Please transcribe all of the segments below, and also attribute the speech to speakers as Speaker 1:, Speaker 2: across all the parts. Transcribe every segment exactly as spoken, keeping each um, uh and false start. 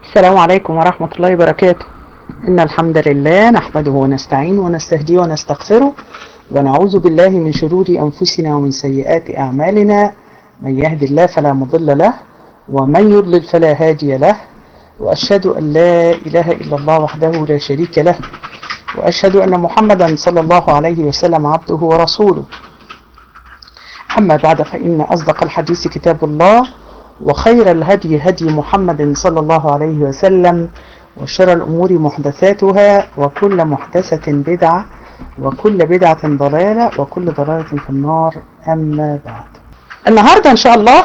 Speaker 1: السلام عليكم ورحمة الله وبركاته. إن الحمد لله نحمده ونستعينه ونستهديه ونستغفره ونعوذ بالله من شرور أنفسنا ومن سيئات أعمالنا. من يهد الله فلا مضل له ومن يضلل فلا هادي له، وأشهد أن لا إله إلا الله وحده لا شريك له، وأشهد أن محمدا صلى الله عليه وسلم عبده ورسوله. أما بعد، فإن أصدق الحديث كتاب الله، وخير الهدي هدي محمد صلى الله عليه وسلم، وشر الأمور محدثاتها، وكل محدثة بدعة، وكل بدعة ضلالة، وكل ضلالة في النار. أما بعد، النهاردة إن شاء الله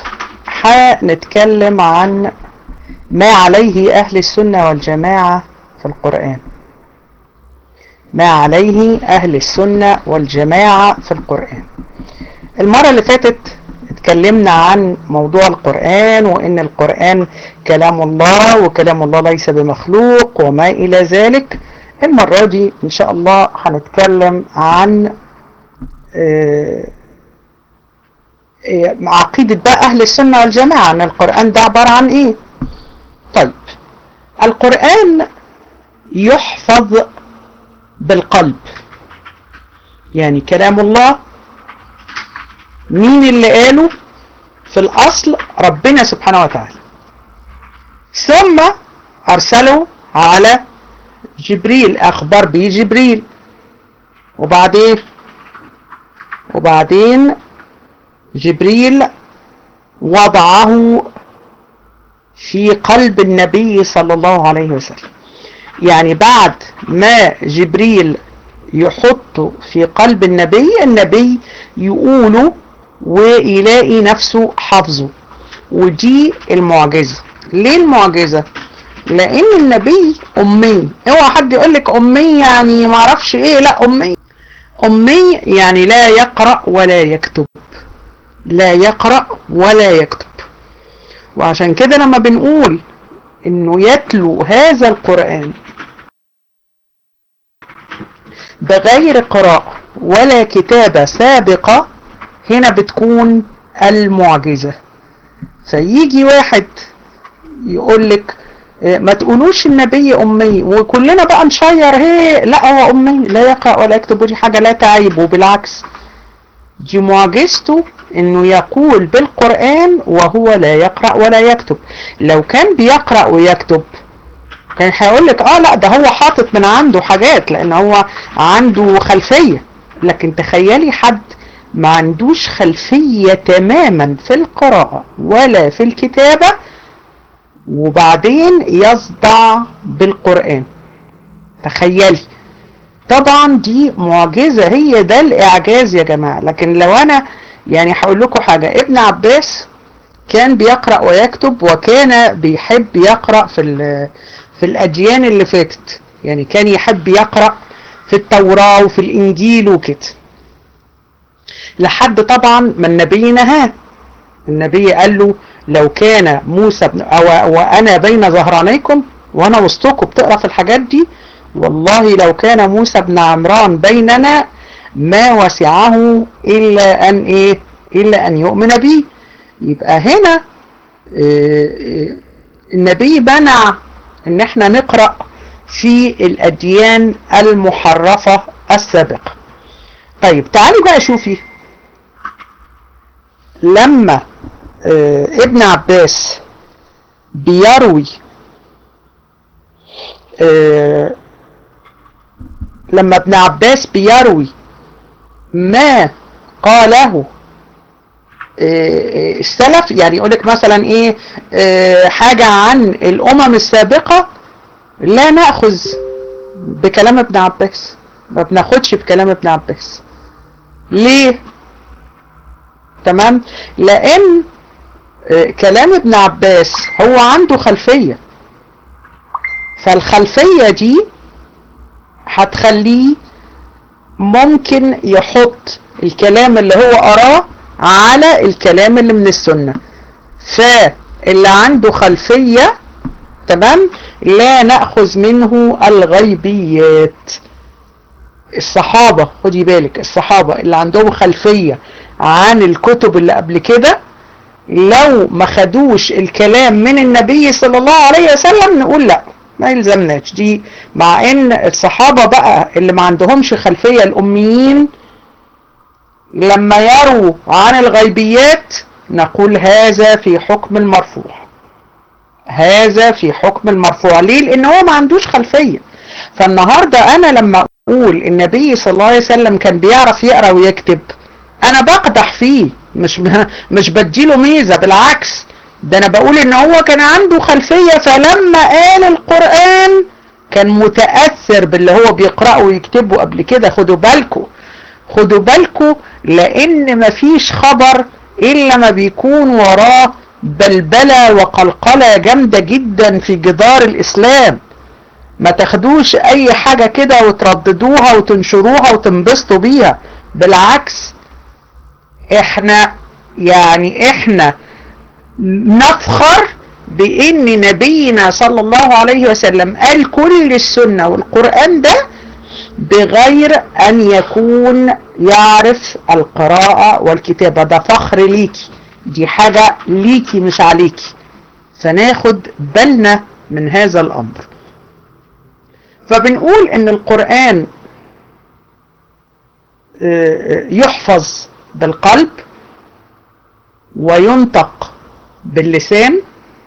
Speaker 1: هنتكلم عن ما عليه أهل السنة والجماعة في القرآن. ما عليه أهل السنة والجماعة في القرآن. المرة اللي فاتت اتكلمنا عن موضوع القرآن، وإن القرآن كلام الله وكلام الله ليس بمخلوق وما إلى ذلك. المرة دي إن شاء الله هنتكلم عن عقيدة بقى أهل السنة والجماعة، أن القرآن ده عبارة عن إيه. طيب، القرآن يحفظ بالقلب، يعني كلام الله مين اللي قاله؟ في الأصل ربنا سبحانه وتعالى، ثم أرسله على جبريل، أخبر به جبريل، وبعدين وبعدين جبريل وضعه في قلب النبي صلى الله عليه وسلم. يعني بعد ما جبريل يحطه في قلب النبي، النبي يقوله ويلاقي نفسه حافظه. ودي المعجزة. ليه المعجزة؟ لأن النبي أمي. اوعى حد يقولك أمي يعني معرفش ايه، لا، أمي أمي يعني لا يقرأ ولا يكتب، لا يقرأ ولا يكتب. وعشان كده لما بنقول انه يتلو هذا القرآن بغير قراءة ولا كتابة سابقة، هنا بتكون المعجزة. فيجي واحد يقولك ما تقولوش النبي أمي، وكلنا بقى نشير هي لا هو أمي لا يقرأ ولا يكتب، ودي حاجة لا تعيب، وبالعكس دي معجزته انه يقول بالقرآن وهو لا يقرأ ولا يكتب. لو كان بيقرأ ويكتب كان هيقولك اه لا ده هو حاطط من عنده حاجات، لان هو عنده خلفية. لكن تخيلي حد ما عندوش خلفية تماما في القراءة ولا في الكتابة، وبعدين يصدع بالقرآن. تخيلي، طبعا دي معجزة، هي ده الإعجاز يا جماعة. لكن لو أنا يعني هقول لكم حاجة، ابن عباس كان بيقرأ ويكتب، وكان بيحب يقرأ في في الأديان اللي فاتت، يعني كان يحب يقرأ في التوراة وفي الإنجيل وكده، لحد طبعا ما النبي نهاه. النبي قال له لو كان موسى بن أو وأنا بين ظهرانيكم، وأنا وسطكم بتقرأ في الحاجات دي، والله لو كان موسى بن عمران بيننا ما وسعه إلا أن إيه إلا أن يؤمن بي. يبقى هنا النبي منع ان احنا نقرأ في الأديان المحرفة السابقة. طيب تعالي بقى شوفي، لما ابن عباس بيروي لما ابن عباس بيروي ما قاله السلف، يعني يقولك مثلا ايه حاجة عن الامم السابقة، لا نأخذ بكلام ابن عباس، ما بناخدش بكلام ابن عباس. ليه؟ تمام؟ لان كلام ابن عباس هو عنده خلفية، فالخلفية دي هتخليه ممكن يحط الكلام اللي هو قراه على الكلام اللي من السنة. فاللي عنده خلفية تمام لا نأخذ منه الغيبيات. الصحابة، خدي بالك، الصحابة اللي عندهم خلفية عن الكتب اللي قبل كده لو ما خدوش الكلام من النبي صلى الله عليه وسلم نقول لا ما يلزمناش دي. مع ان الصحابة بقى اللي ما عندهمش خلفية، الاميين، لما يروا عن الغيبيات نقول هذا في حكم المرفوع، هذا في حكم المرفوع. ليه؟ لان هو ما عندوش خلفية. فالنهاردة انا لما اقول النبي صلى الله عليه وسلم كان بيعرف يقرأ ويكتب، انا بقدح فيه، مش مش بديله ميزة، بالعكس ده انا بقول ان هو كان عنده خلفية، فلما قال القرآن كان متأثر باللي هو بيقرأه ويكتبه قبل كده. خدوا بالكم خدوا بالكم لان مفيش خبر الا ما بيكون وراه بلبلة وقلقلة جامدة جدا في جدار الاسلام. ما تاخدوش اي حاجة كده وترددوها وتنشروها وتنبسطوا بيها، بالعكس احنا يعني احنا نفخر بان نبينا صلى الله عليه وسلم قال كل السنة والقرآن ده بغير ان يكون يعرف القراءة والكتابة. ده فخر ليكي، دي حاجة ليكي مش عليكي، فناخد بالنا من هذا الامر. فبنقول ان القرآن يحفظ بالقلب وينطق باللسان،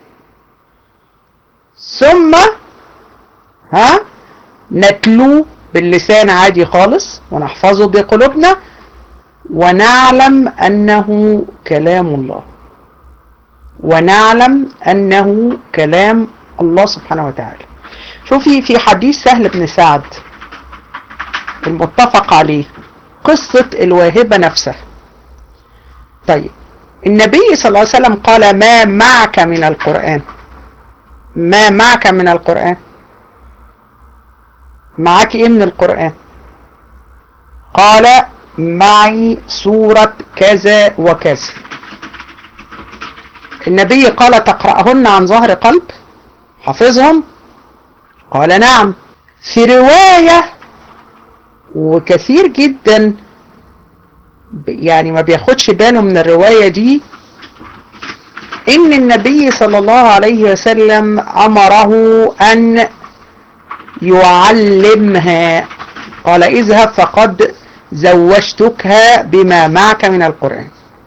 Speaker 1: ثم ها نتلو باللسان عادي خالص ونحفظه بقلوبنا ونعلم انه كلام الله، ونعلم انه كلام الله سبحانه وتعالى. شوفي في حديث سهل بن سعد المتفق عليه قصة الواهبة نفسها. طيب النبي صلى الله عليه وسلم قال ما معك من القرآن؟ ما معك من القرآن؟ معك ايه من القرآن؟ قال معي سورة كذا وكذا. النبي قال تقرأهن عن ظهر قلب؟ حافظهم؟ قال نعم. في رواية وكثير جدا يعني ما بياخدش باله من الرواية دي، ان النبي صلى الله عليه وسلم امره ان يعلمها. قال اذهب فقد زوجتكها بما معك من القرآن،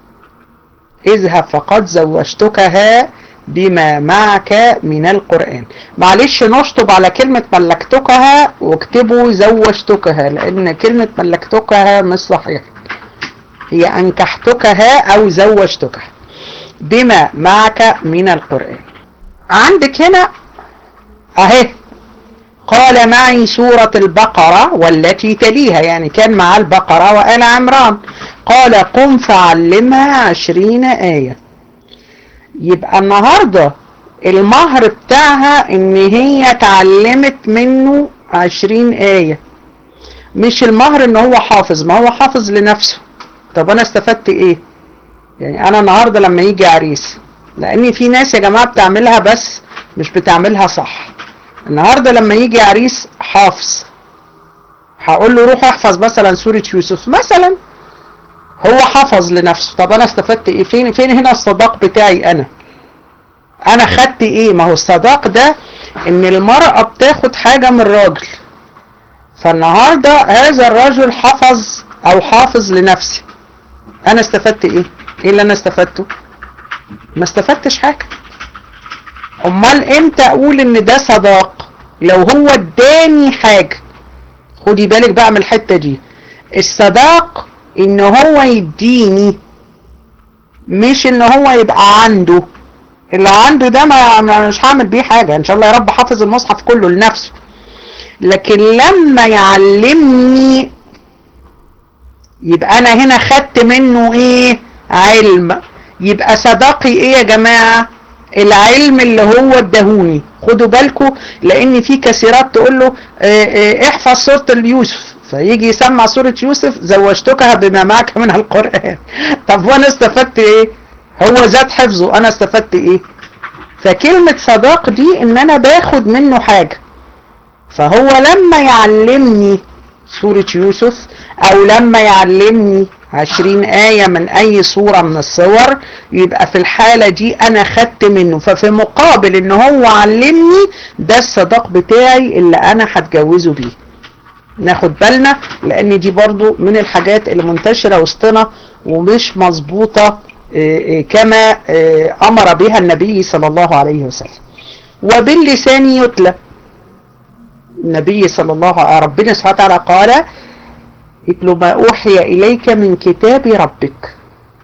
Speaker 1: اذهب فقد زوجتكها بما معك من القرآن. معلش نشطب على كلمة ملكتكها واكتبوا زوجتكها، لان كلمة ملكتكها مش صحيح، هي انكحتكها او زوجتكها بما معك من القرآن. عندك هنا اهي قال معي سورة البقرة والتي تليها، يعني كان مع البقرة وآل عمران. قال قم فعلمها عشرين آية. يبقى النهاردة المهر بتاعها ان هي اتعلمت منه عشرين آية، مش المهر ان هو حافظ، ما هو حافظ لنفسه. طب انا استفدت ايه؟ يعني انا النهاردة لما يجي عريس، لان في ناس يا جماعة بتعملها بس مش بتعملها صح. النهاردة لما يجي عريس حافظ، هقول له روح احفظ مثلا سورة يوسف مثلا، هو حفظ لنفسه. طب انا استفدت ايه؟ فين فين هنا الصداق بتاعي؟ انا انا خدت ايه؟ ما هو الصداق ده ان المرأة بتاخد حاجة من الراجل، فالنهاردة هذا الرجل حفظ او حافظ لنفسه، انا استفدت ايه؟ ايه اللي انا استفدته؟ ما استفدتش حاجة. امال امتى اقول ان ده صداق؟ لو هو اداني حاجة. خدي بالك بقى من الحتة دي، الصداق ان هو يديني، مش ان هو يبقى عنده. اللي عنده ده ما مش هعمل بيه حاجة، ان شاء الله يا رب حافظ المصحف كله لنفسه. لكن لما يعلمني يبقى انا هنا خدت منه ايه؟ علم. يبقى صداقي ايه يا جماعة؟ العلم اللي هو ادهوني. خدوا بالكم لان في كثيرات تقول له اه اه احفظ سورة اليوسف، فيجي يسمع سورة يوسف زوجتكها بما معك من القرآن. طب وانا استفدت ايه؟ هو ذات حفظه، انا استفدت ايه؟ فكلمة صداق دي ان انا باخد منه حاجة. فهو لما يعلمني سورة يوسف او لما يعلمني عشرين آية من أي صورة من الصور، يبقى في الحالة دي أنا خدت منه، ففي مقابل إن هو علمني ده الصداق بتاعي اللي أنا هتجوزه بيه. ناخد بالنا لأن دي برضو من الحاجات اللي منتشرة وسطنا ومش مظبوطة كما أمر بها النبي صلى الله عليه وسلم. وباللسان يتلى، النبي صلى الله عليه ربنا سبحانه وتعالى قال اتل ما أوحي إليك من كتاب ربك.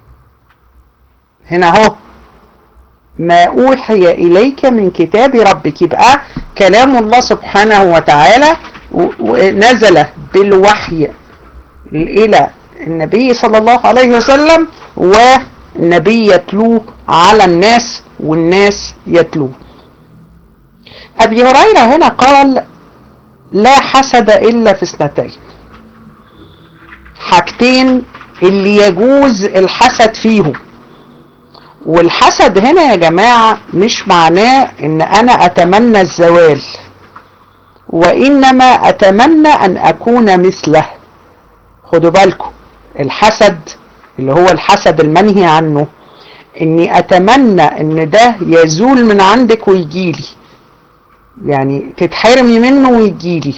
Speaker 1: هنا اهو ما أوحي إليك من كتاب ربك، يبقى كلام الله سبحانه وتعالى ونزل بالوحي إلى النبي صلى الله عليه وسلم، والنبي يتلوه على الناس والناس يتلوه. أبي هريرة هنا قال لا حسد إلا في اثنتين، حاجتين اللي يجوز الحسد فيهم. والحسد هنا يا جماعة مش معناه ان انا اتمنى الزوال، وانما اتمنى ان اكون مثله. خدوا بالكم الحسد اللي هو الحسد المنهي عنه، اني اتمنى ان ده يزول من عندك ويجيلي، يعني تتحرمي منه ويجيلي.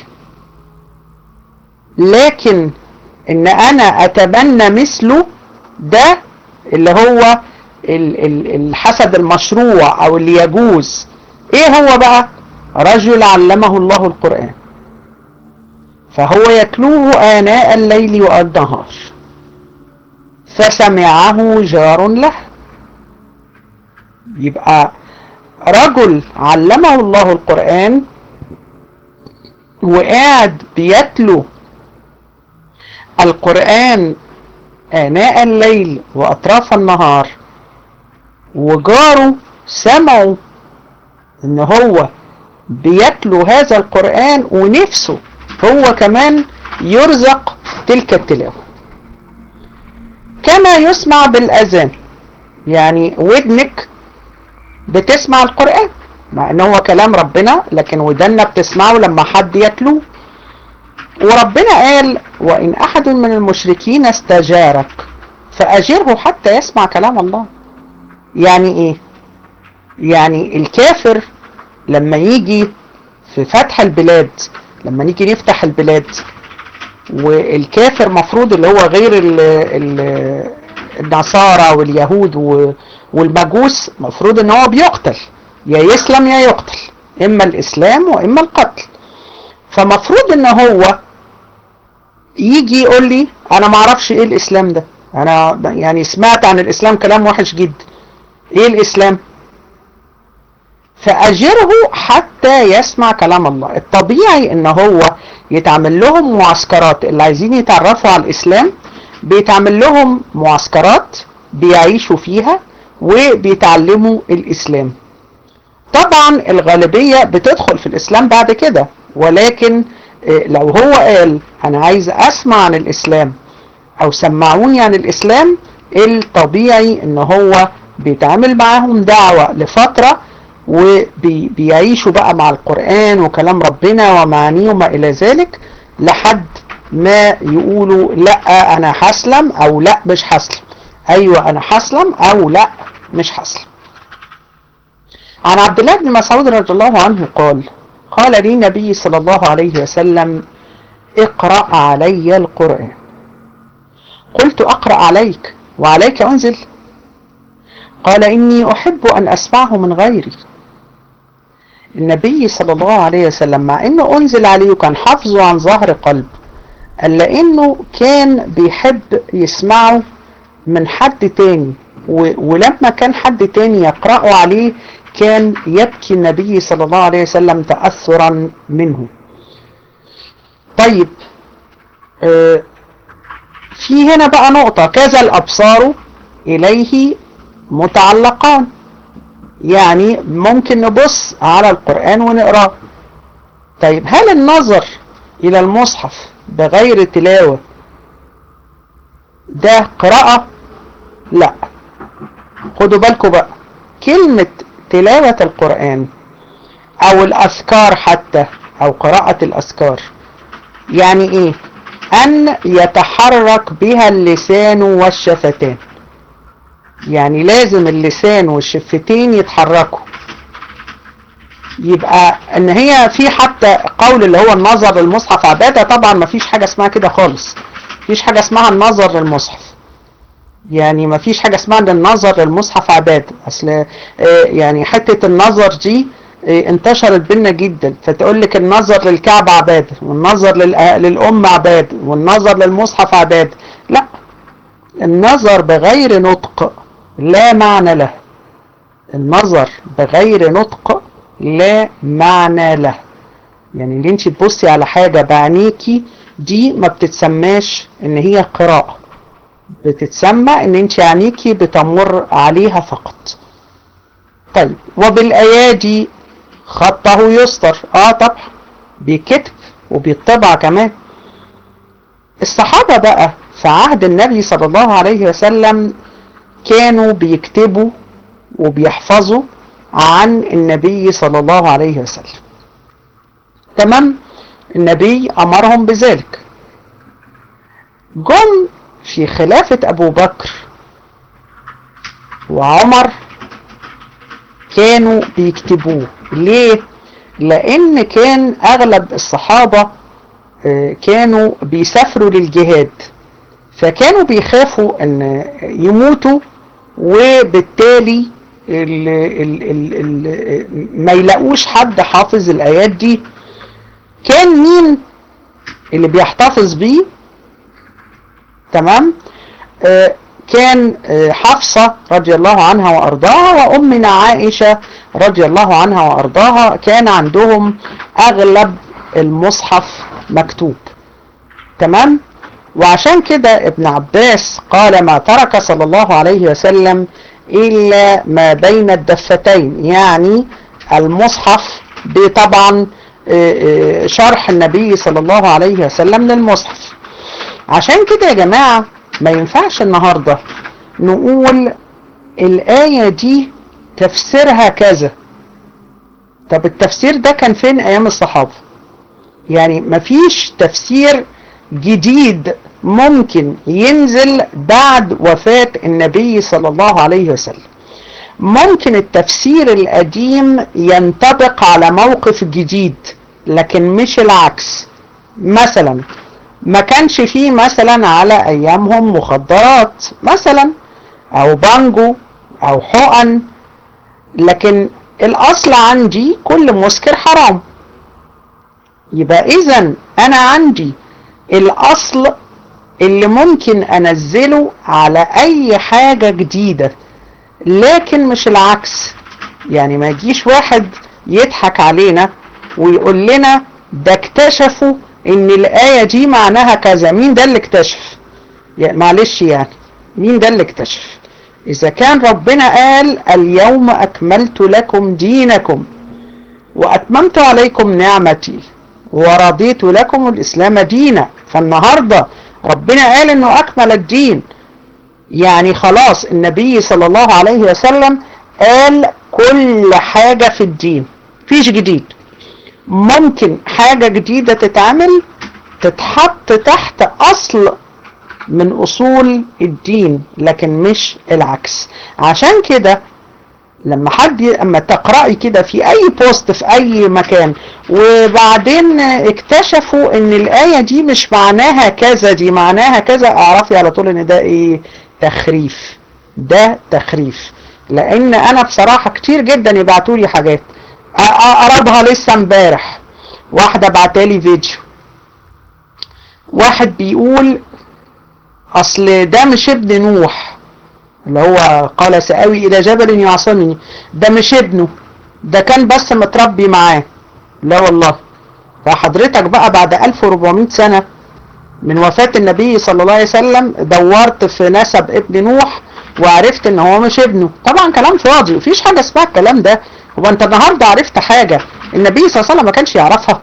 Speaker 1: لكن ان انا اتبنى مثله ده اللي هو الحسد المشروع او اللي يجوز. ايه هو بقى؟ رجل علمه الله القرآن فهو يتلوه آناء الليل والنهار فسمعه جار له. يبقى رجل علمه الله القرآن وقاعد بيتلو القرآن آناء الليل وأطراف النهار، وجاره سمعوا ان هو بيتلو هذا القرآن ونفسه هو كمان يرزق تلك التلاوة. كما يسمع بالأذان، يعني ودنك بتسمع القرآن مع انه هو كلام ربنا، لكن ودنا بتسمعه لما حد يتلوه. وربنا قال وإن أحد من المشركين استجارك فأجره حتى يسمع كلام الله. يعني إيه؟ يعني الكافر لما يجي في فتح البلاد، لما نيجي نفتح البلاد والكافر مفروض اللي هو غير ال ال النصارى واليهود والمجوس مفروض ان هو بيقتل، يا يسلم يا يقتل، اما الاسلام واما القتل. فمفروض ان هو يجي يقول لي انا ما اعرفش ايه الاسلام ده، انا يعني سمعت عن الاسلام كلام وحش جدا، ايه الاسلام؟ فاجره حتى يسمع كلام الله. الطبيعي ان هو يتعمل لهم معسكرات، اللي عايزين يتعرفوا على الاسلام بيتعمل لهم معسكرات بيعيشوا فيها وبيتعلموا الاسلام. طبعا الغالبية بتدخل في الاسلام بعد كده، ولكن لو هو قال انا عايز اسمع عن الاسلام او سمعوني عن الاسلام، الطبيعي ان هو بيتعامل معاهم دعوة لفترة وبيعيشوا بقى مع القرآن وكلام ربنا ومعانيه وما الى ذلك، لحد ما يقولوا لا انا هسلم او لا مش هسلم، ايوه انا هسلم او لا مش هسلم. عن عبد الله بن مسعود رضي الله عنه قال قال لي النبي صلى الله عليه وسلم اقرأ علي القرآن. قلت اقرأ عليك وعليك انزل؟ قال اني احب ان اسمعه من غيري. النبي صلى الله عليه وسلم مع انه انزل عليه وكان حافظه عن ظهر قلب، الا انه كان بيحب يسمعه من حد تاني، ولما كان حد تاني يقرأه عليه كان يبكي النبي صلى الله عليه وسلم تأثرا منه. طيب آه في هنا بقى نقطة، كذا الأبصار إليه متعلقان، يعني ممكن نبص على القرآن ونقرأه. طيب هل النظر إلى المصحف بغير تلاوة ده قراءة؟ لا. خدوا بالكم بقى، كلمة تلاوة القرآن أو الأذكار حتى أو قراءة الأذكار يعني إيه؟ أن يتحرك بها اللسان والشفتان. يعني لازم اللسان والشفتين يتحركوا. يبقى ان هي في حتى قول اللي هو النظر للمصحف عبادة، طبعا ما فيش حاجة اسمها كده خالص. مفيش حاجة اسمها النظر للمصحف، يعني ما فيش حاجة اسمها ان النظر للمصحف عبادة. اصل يعني حتة النظر دي انتشرت بينا جدا، فتقول لك النظر للكعبة عبادة، والنظر للأم عبادة، والنظر للمصحف عبادة. لا، النظر بغير نطق لا معنى له. النظر بغير نطق لا معنى له. يعني اللي انت تبصي على حاجة بعينيكي دي ما بتتسماش ان هي قراءة، بتتسمى ان انت عينيكي بتمر عليها فقط. طيب، وبالايادي خطه يسطر. اه طبعا بيكتب وبيطبع كمان. الصحابة بقى في عهد النبي صلى الله عليه وسلم كانوا بيكتبوا وبيحفظوا عن النبي صلى الله عليه وسلم. تمام، النبي أمرهم بذلك. جم في خلافة أبو بكر وعمر كانوا بيكتبوه. ليه؟ لأن كان أغلب الصحابة كانوا بيسافروا للجهاد، فكانوا بيخافوا أن يموتوا وبالتالي ال ال ال ال ما يلاقوش حد حافظ الآيات دي. كان مين اللي بيحتفظ بيه؟ تمام، آه كان آه حفصة رضي الله عنها وأرضاها وأمنا عائشة رضي الله عنها وأرضاها، كان عندهم أغلب المصحف مكتوب. تمام، وعشان كده ابن عباس قال ما ترك صلى الله عليه وسلم إلا ما بين الدفتين، يعني المصحف بطبعا شرح النبي صلى الله عليه وسلم للمصحف. عشان كده يا جماعة ما ينفعش النهاردة نقول الآية دي تفسيرها كذا. طب التفسير ده كان فين أيام الصحابة؟ يعني مفيش تفسير جديد ممكن ينزل بعد وفاة النبي صلى الله عليه وسلم. ممكن التفسير القديم ينطبق على موقف جديد لكن مش العكس. مثلا ما كانش فيه مثلا على ايامهم مخدرات مثلا او بانجو او حقن، لكن الاصل عندي كل مسكر حرام. يبقى اذا انا عندي الاصل اللي ممكن انزله على اي حاجة جديدة، لكن مش العكس. يعني ما يجيش واحد يضحك علينا ويقول لنا ده اكتشفوا ان الآية دي معناها كذا. مين ده اللي اكتشف؟ يعني معلش، يعني مين ده اللي اكتشف؟ اذا كان ربنا قال اليوم اكملت لكم دينكم واتممت عليكم نعمتي ورضيت لكم الاسلام دينا، فالنهاردة ربنا قال انه اكمل الدين، يعني خلاص النبي صلى الله عليه وسلم قال كل حاجة في الدين، فيش جديد. ممكن حاجة جديدة تتعمل تتحط تحت أصل من أصول الدين لكن مش العكس. عشان كده لما حد اما تقرأي كده في أي بوست في أي مكان وبعدين اكتشفوا ان الآية دي مش معناها كذا، دي معناها كذا، اعرفي على طول ان ده ايه؟ تخريف. ده تخريف. لان انا بصراحة كتير جدا يبعتولي حاجات اقربها. لسه امبارح واحدة بعتالي فيديو، واحد بيقول اصل ده مش ابن نوح اللي هو قال سآوي الى جبل يعصمني، ده مش ابنه، ده كان بس متربي معاه. لا والله. فحضرتك بقى بعد ألف وأربعمائة سنة من وفاة النبي صلى الله عليه وسلم دورت في نسب ابن نوح وعرفت ان هو مش ابنه. طبعا كلام فاضي، مفيش حاجة اسمها الكلام ده. هو انت النهاردة عرفت حاجة النبي صلى الله عليه وسلم ما كانش يعرفها؟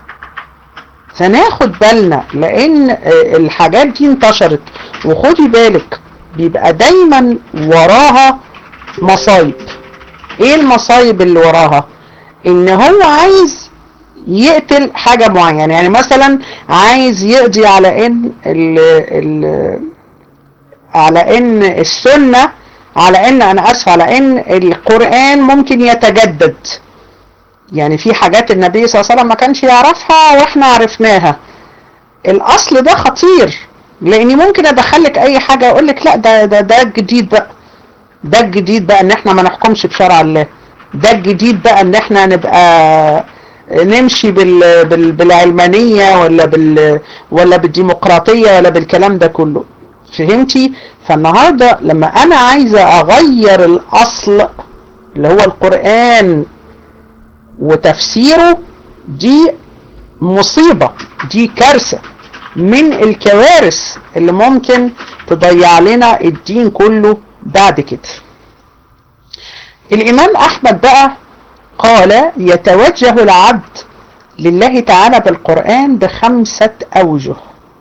Speaker 1: فناخد بالنا لان الحاجات دي انتشرت، وخدي بالك بيبقى دايما وراها مصايب. ايه المصايب اللي وراها؟ ان هو عايز يقتل حاجة معينة. يعني مثلا عايز يقضي على ان ال ال على ان السنة، على ان انا اسف على ان القرآن ممكن يتجدد. يعني في حاجات النبي صلى الله عليه وسلم ما كانش يعرفها واحنا عرفناها. الاصل ده خطير، لاني ممكن ادخلك اي حاجة اقول لك لا ده ده ده الجديد بقى، ده الجديد بقى ان احنا ما نحكمش بشرع الله، ده الجديد بقى ان احنا نبقى نمشي بال بال بالعلمانية ولا بال ولا بالديمقراطية ولا بالكلام ده كله. فهمتي؟ فالنهاردة لما انا عايزة اغير الاصل اللي هو القرآن وتفسيره، دي مصيبة، دي كارثة من الكوارث اللي ممكن تضيع لنا الدين كله بعد كده. الامام احمد بقى قال يتوجه العبد لله تعالى بالقرآن بخمسة اوجه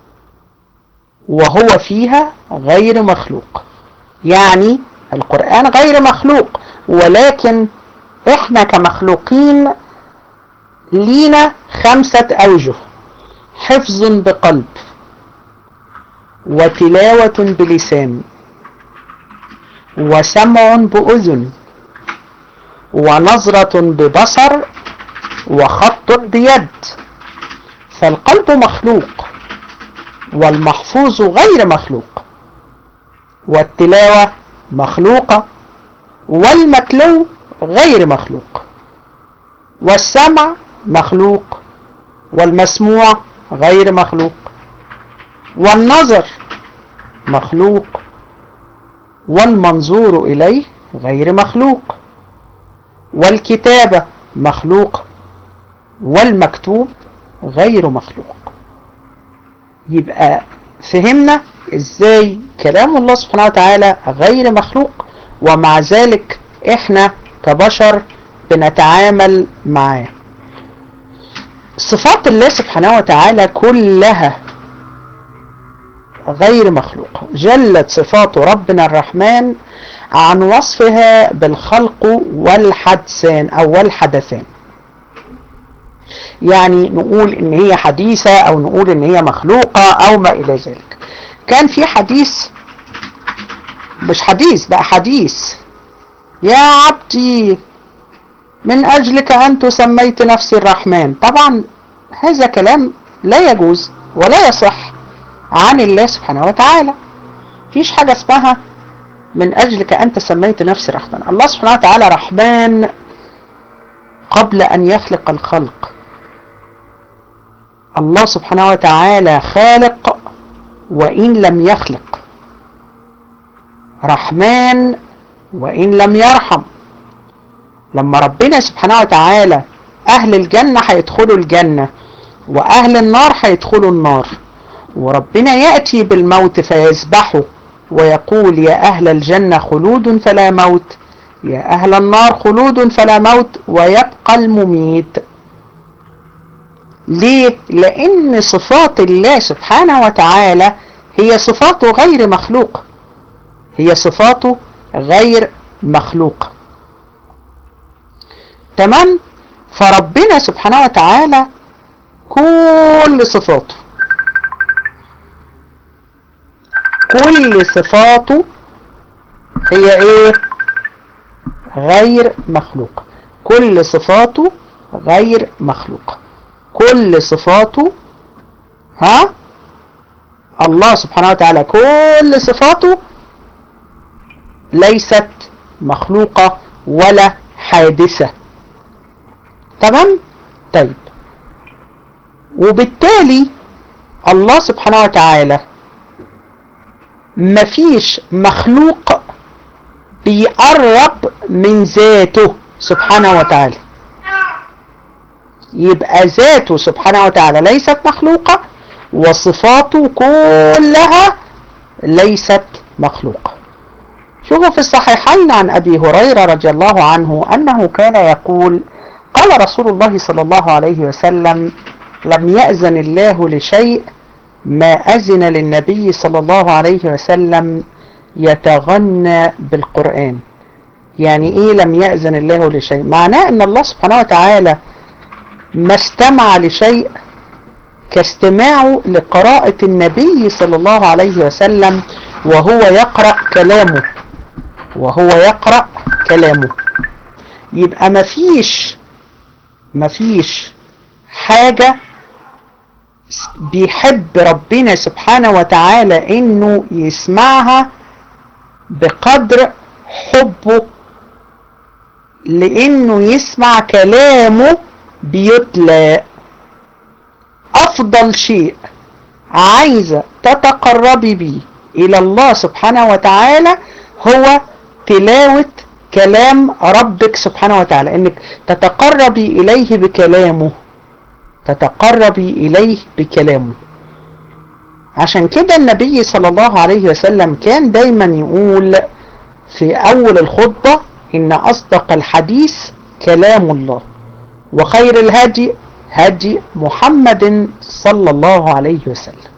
Speaker 1: وهو فيها غير مخلوق. يعني القرآن غير مخلوق، ولكن احنا كمخلوقين لينا خمسة اوجه: حفظ بقلب، وتلاوة بلسان، وسمع بأذن، ونظرة ببصر، وخط بيد. فالقلب مخلوق، والمحفوظ غير مخلوق، والتلاوة مخلوقة، والمتلو غير مخلوق، والسمع مخلوق، والمسموع غير مخلوق، والنظر مخلوق، والمنظور إليه غير مخلوق، والكتابة مخلوق، والمكتوب غير مخلوق. يبقى فهمنا ازاي كلام الله سبحانه وتعالى غير مخلوق، ومع ذلك احنا كبشر بنتعامل معاه. صفات الله سبحانه وتعالى كلها غير مخلوق. جلت صفات ربنا الرحمن عن وصفها بالخلق والحدثان او والحدثان. يعني نقول ان هي حديثة او نقول ان هي مخلوقة او ما الى ذلك. كان في حديث، مش حديث بقى، حديث: يا عبدي من اجلك انت سميت نفسي الرحمن. طبعا هذا كلام لا يجوز ولا يصح عن الله سبحانه وتعالى. فيش حاجة اسمها من اجلك انت سميت نفسي الرحمن. الله سبحانه وتعالى رحمن قبل ان يخلق الخلق. الله سبحانه وتعالى خالق وإن لم يخلق، رحمن وإن لم يرحم. لما ربنا سبحانه وتعالى أهل الجنة هيدخلوا الجنة وأهل النار هيدخلوا النار، وربنا يأتي بالموت فيذبحه ويقول يا أهل الجنة خلود فلا موت، يا أهل النار خلود فلا موت، ويبقى المميت. ليه؟ لأن صفات الله سبحانه وتعالى هي صفاته غير مخلوق، هي صفاته غير مخلوق. تمام؟ فربنا سبحانه وتعالى كل صفاته كل صفاته هي ايه؟ غير مخلوق. كل صفاته غير مخلوق. كل صفاته، ها، الله سبحانه وتعالى كل صفاته ليست مخلوقة ولا حادثة. تمام؟ طيب، وبالتالي الله سبحانه وتعالى مفيش مخلوق بيقرب من ذاته سبحانه وتعالى. يبقى ذاته سبحانه وتعالى ليست مخلوقة، وصفاته كلها ليست مخلوقة. شوفوا في الصحيحين عن أبي هريرة رضي الله عنه أنه كان يقول: قال رسول الله صلى الله عليه وسلم: لم يأذن الله لشيء ما أذن للنبي صلى الله عليه وسلم يتغنى بالقرآن. يعني إيه لم يأذن الله لشيء؟ معناه أن الله سبحانه وتعالى ما استمع لشيء كاستماعه لقراءة النبي صلى الله عليه وسلم وهو يقرأ كلامه وهو يقرأ كلامه. يبقى مفيش مفيش حاجة بيحب ربنا سبحانه وتعالى انه يسمعها بقدر حبه لانه يسمع كلامه بيتلى. افضل شيء عايزة تتقربي بيه الى الله سبحانه وتعالى هو تلاوة كلام ربك سبحانه وتعالى، انك تتقربي اليه بكلامه تتقربي اليه بكلامه. عشان كده النبي صلى الله عليه وسلم كان دايما يقول في اول الخطبة ان اصدق الحديث كلام الله وخير الهدي هدي محمد صلى الله عليه وسلم.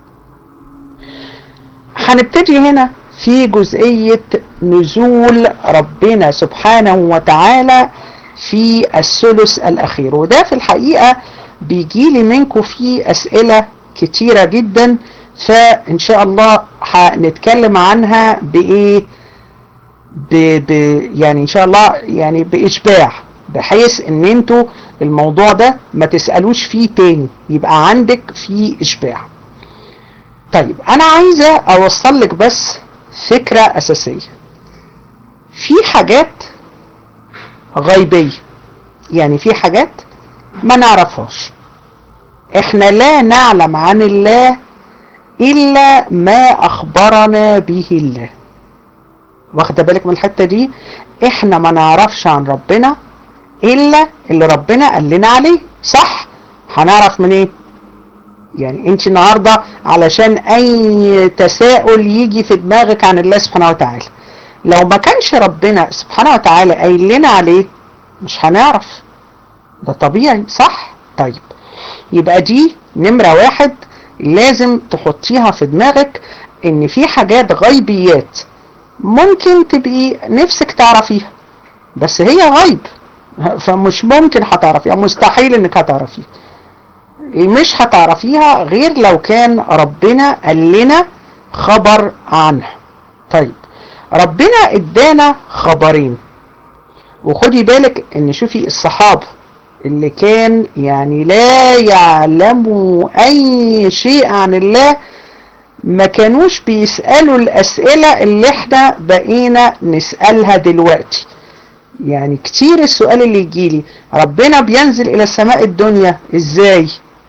Speaker 1: هنبتدي هنا في جزئية نزول ربنا سبحانه وتعالى في الثلث الأخير، وده في الحقيقة بيجيلي منكم فيه أسئلة كتيرة جدا، فإن شاء الله هنتكلم عنها بإيه ب... ب... يعني إن شاء الله يعني بإشباع، بحيث إن انتوا الموضوع ده ما تسألوش فيه تاني، يبقى عندك فيه إشباع. طيب أنا عايزة أوصل لك بس فكرة أساسية. في حاجات غيبية، يعني في حاجات ما نعرفهاش، احنا لا نعلم عن الله إلا ما أخبرنا به الله. واخد بالك من الحتة دي؟ احنا ما نعرفش عن ربنا إلا اللي ربنا قال لنا عليه، صح؟ هنعرف من ايه؟ يعني انت النهاردة علشان اي تساؤل يجي في دماغك عن الله سبحانه وتعالى، لو ما كانش ربنا سبحانه وتعالى قايل لنا عليه مش هنعرف، ده طبيعي، صح؟ طيب يبقى دي نمرة واحد لازم تحطيها في دماغك، ان في حاجات غيبيات ممكن تبقي نفسك تعرفيها بس هي غيب، فمش ممكن هتعرفيها، مستحيل انك هتعرفيها، مش هتعرفيها غير لو كان ربنا قال لنا خبر عنه. طيب ربنا ادانا خبرين، وخدي بالك ان شوفي الصحابة اللي كان يعني لا يعلموا اي شيء عن الله ما كانوش بيسألوا الاسئلة اللي احنا بقينا نسألها دلوقتي. يعني كتير السؤال اللي يجيلي ربنا بينزل الى السماء الدنيا ازاي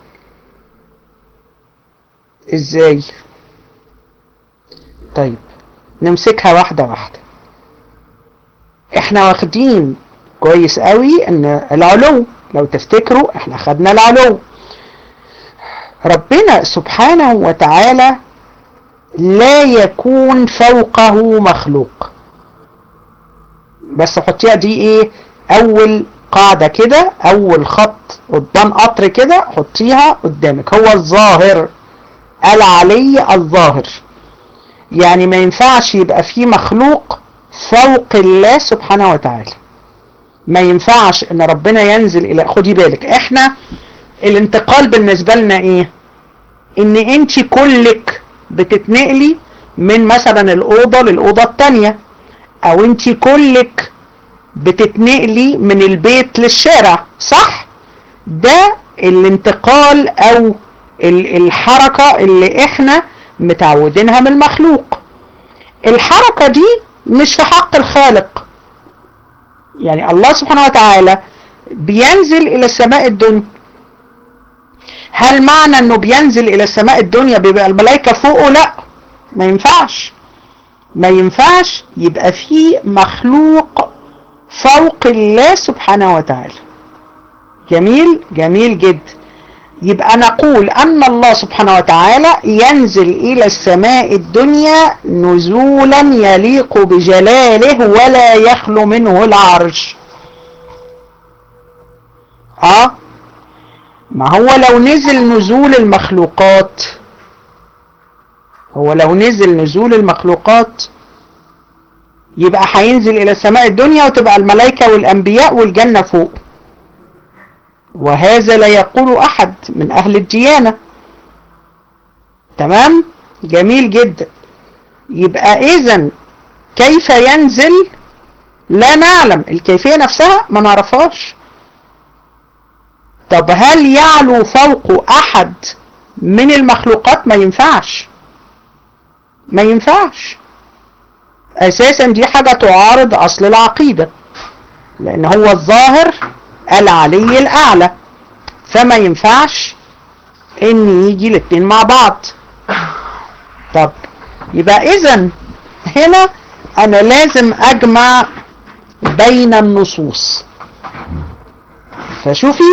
Speaker 1: ازاي طيب نمسكها واحدة واحدة. احنا واخدين كويس قوي ان العلو، لو تفتكروا احنا خدنا العلو. ربنا سبحانه وتعالى لا يكون فوقه مخلوق، بس حطيها دي ايه اول قاعدة كده، اول خط قدام قطر كده حطيها قدامك، هو الظاهر العلي الظاهر. يعني ما ينفعش يبقى فيه مخلوق فوق الله سبحانه وتعالى، ما ينفعش ان ربنا ينزل الى، خدي بالك احنا الانتقال بالنسبة لنا ايه، ان انت كلك بتتنقلي من مثلا الاوضة للاوضة التانية، او انت كلك بتتنقلي من البيت للشارع، صح؟ ده الانتقال او الحركة اللي احنا متعودينها من المخلوق. الحركة دي مش في حق الخالق. يعني الله سبحانه وتعالى بينزل الى السماء الدنيا، هل معنى انه بينزل الى السماء الدنيا بيبقى الملائكة فوقه؟ لا، ما ينفعش ما ينفعش يبقى في مخلوق فوق الله سبحانه وتعالى. جميل جميل جدا. يبقى نقول أن الله سبحانه وتعالى ينزل إلى السماء الدنيا نزولا يليق بجلاله ولا يخلو منه العرش. آه ما هو لو نزل نزول المخلوقات، هو لو نزل نزول المخلوقات يبقى هينزل إلى السماء الدنيا وتبقى الملائكة والأنبياء والجنة فوق، وهذا لا يقول أحد من أهل الديانة. تمام؟ جميل جدا. يبقى إذن كيف ينزل لا نعلم، الكيفية نفسها ما نعرفهاش. طب هل يعلو فوق أحد من المخلوقات؟ ما ينفعش، ما ينفعش أساسا. دي حاجة تعارض أصل العقيدة، لأن هو الظاهر العلي الأعلى، فما ينفعش إن يجي الاتنين مع بعض. طب يبقى إذن هنا أنا لازم أجمع بين النصوص. فشوفي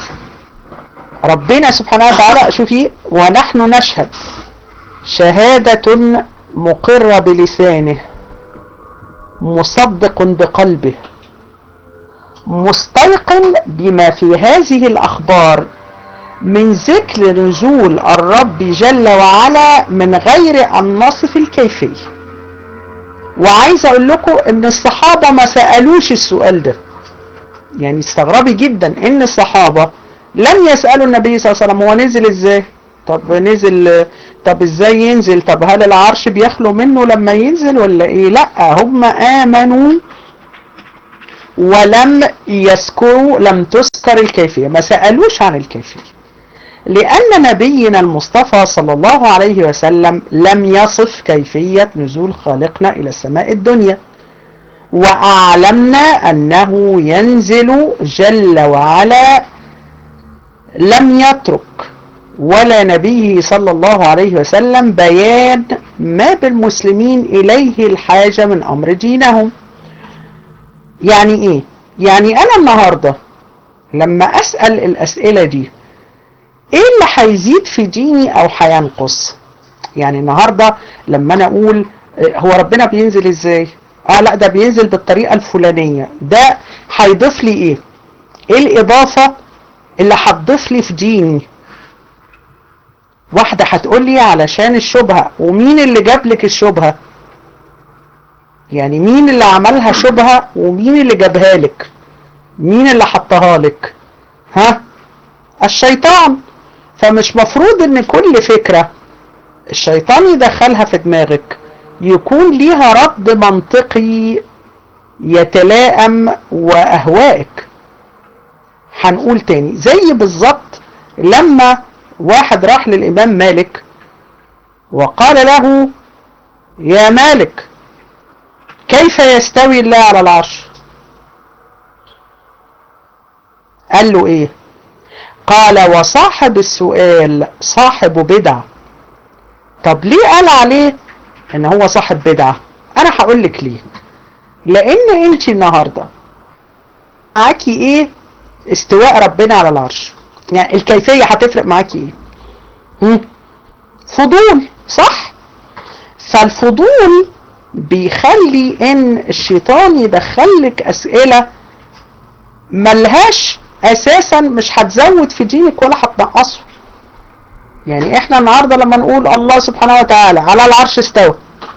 Speaker 1: ربنا سبحانه وتعالى، شوفي: ونحن نشهد شهادة مقر بلسانه مصدق بقلبه مستيقن بما في هذه الأخبار من ذكر نزول الرب جل وعلا من غير أن نصف الكيفية. وعايز أقول لكم إن الصحابة ما سألوش السؤال ده. يعني استغربي جدا إن الصحابة لم يسألوا النبي صلى الله عليه وسلم هو نزل إزاي؟ طب نزل، طب إزاي ينزل؟ طب هل العرش بيخلو منه لما ينزل ولا إيه؟ لأ، هم آمنوا ولم يذكروا، لم تذكر الكيفية، ما سألوش عن الكيفية، لأن نبينا المصطفى صلى الله عليه وسلم لم يصف كيفية نزول خالقنا إلى السماء الدنيا، وأعلمنا أنه ينزل جل وعلا. لم يترك ولا نبيه صلى الله عليه وسلم بيان ما بالمسلمين إليه الحاجة من أمر دينهم. يعني إيه؟ يعني أنا النهاردة لما أسأل الأسئلة دي، إيه اللي هيزيد في ديني أو هينقص؟ يعني النهاردة لما أنا أقول هو ربنا بينزل إزاي؟ آه لا، ده بينزل بالطريقة الفلانية، ده هيضيف لي إيه؟ إيه الإضافة اللي هتضيف لي في ديني؟ واحدة هتقول لي علشان الشبهة. ومين اللي جاب لك الشبهة؟ يعني مين اللي عملها شبهة ومين اللي جابها لك؟ مين اللي حطها لك؟ ها؟ الشيطان. فمش مفروض ان كل فكرة الشيطان يدخلها في دماغك يكون ليها رد منطقي يتلائم وأهوائك. هنقول تاني، زي بالظبط لما واحد راح للإمام مالك وقال له: يا مالك، كيف يستوي الله على العرش؟ قال له ايه؟ قال: وصاحب السؤال صاحب بدعة. طب ليه قال عليه ان هو صاحب بدعة؟ انا هقول لك ليه. لان انت النهاردة معاكي ايه؟ استواء ربنا على العرش. يعني الكيفية هتفرق معاكي ايه؟ هم؟ فضول، صح؟ فالفضول بيخلي ان الشيطان يدخلك اسئلة ملهاش اساسا، مش هتزود في دينك ولا هتنقصه. يعني احنا النهاردة لما نقول الله سبحانه وتعالى على العرش استوى،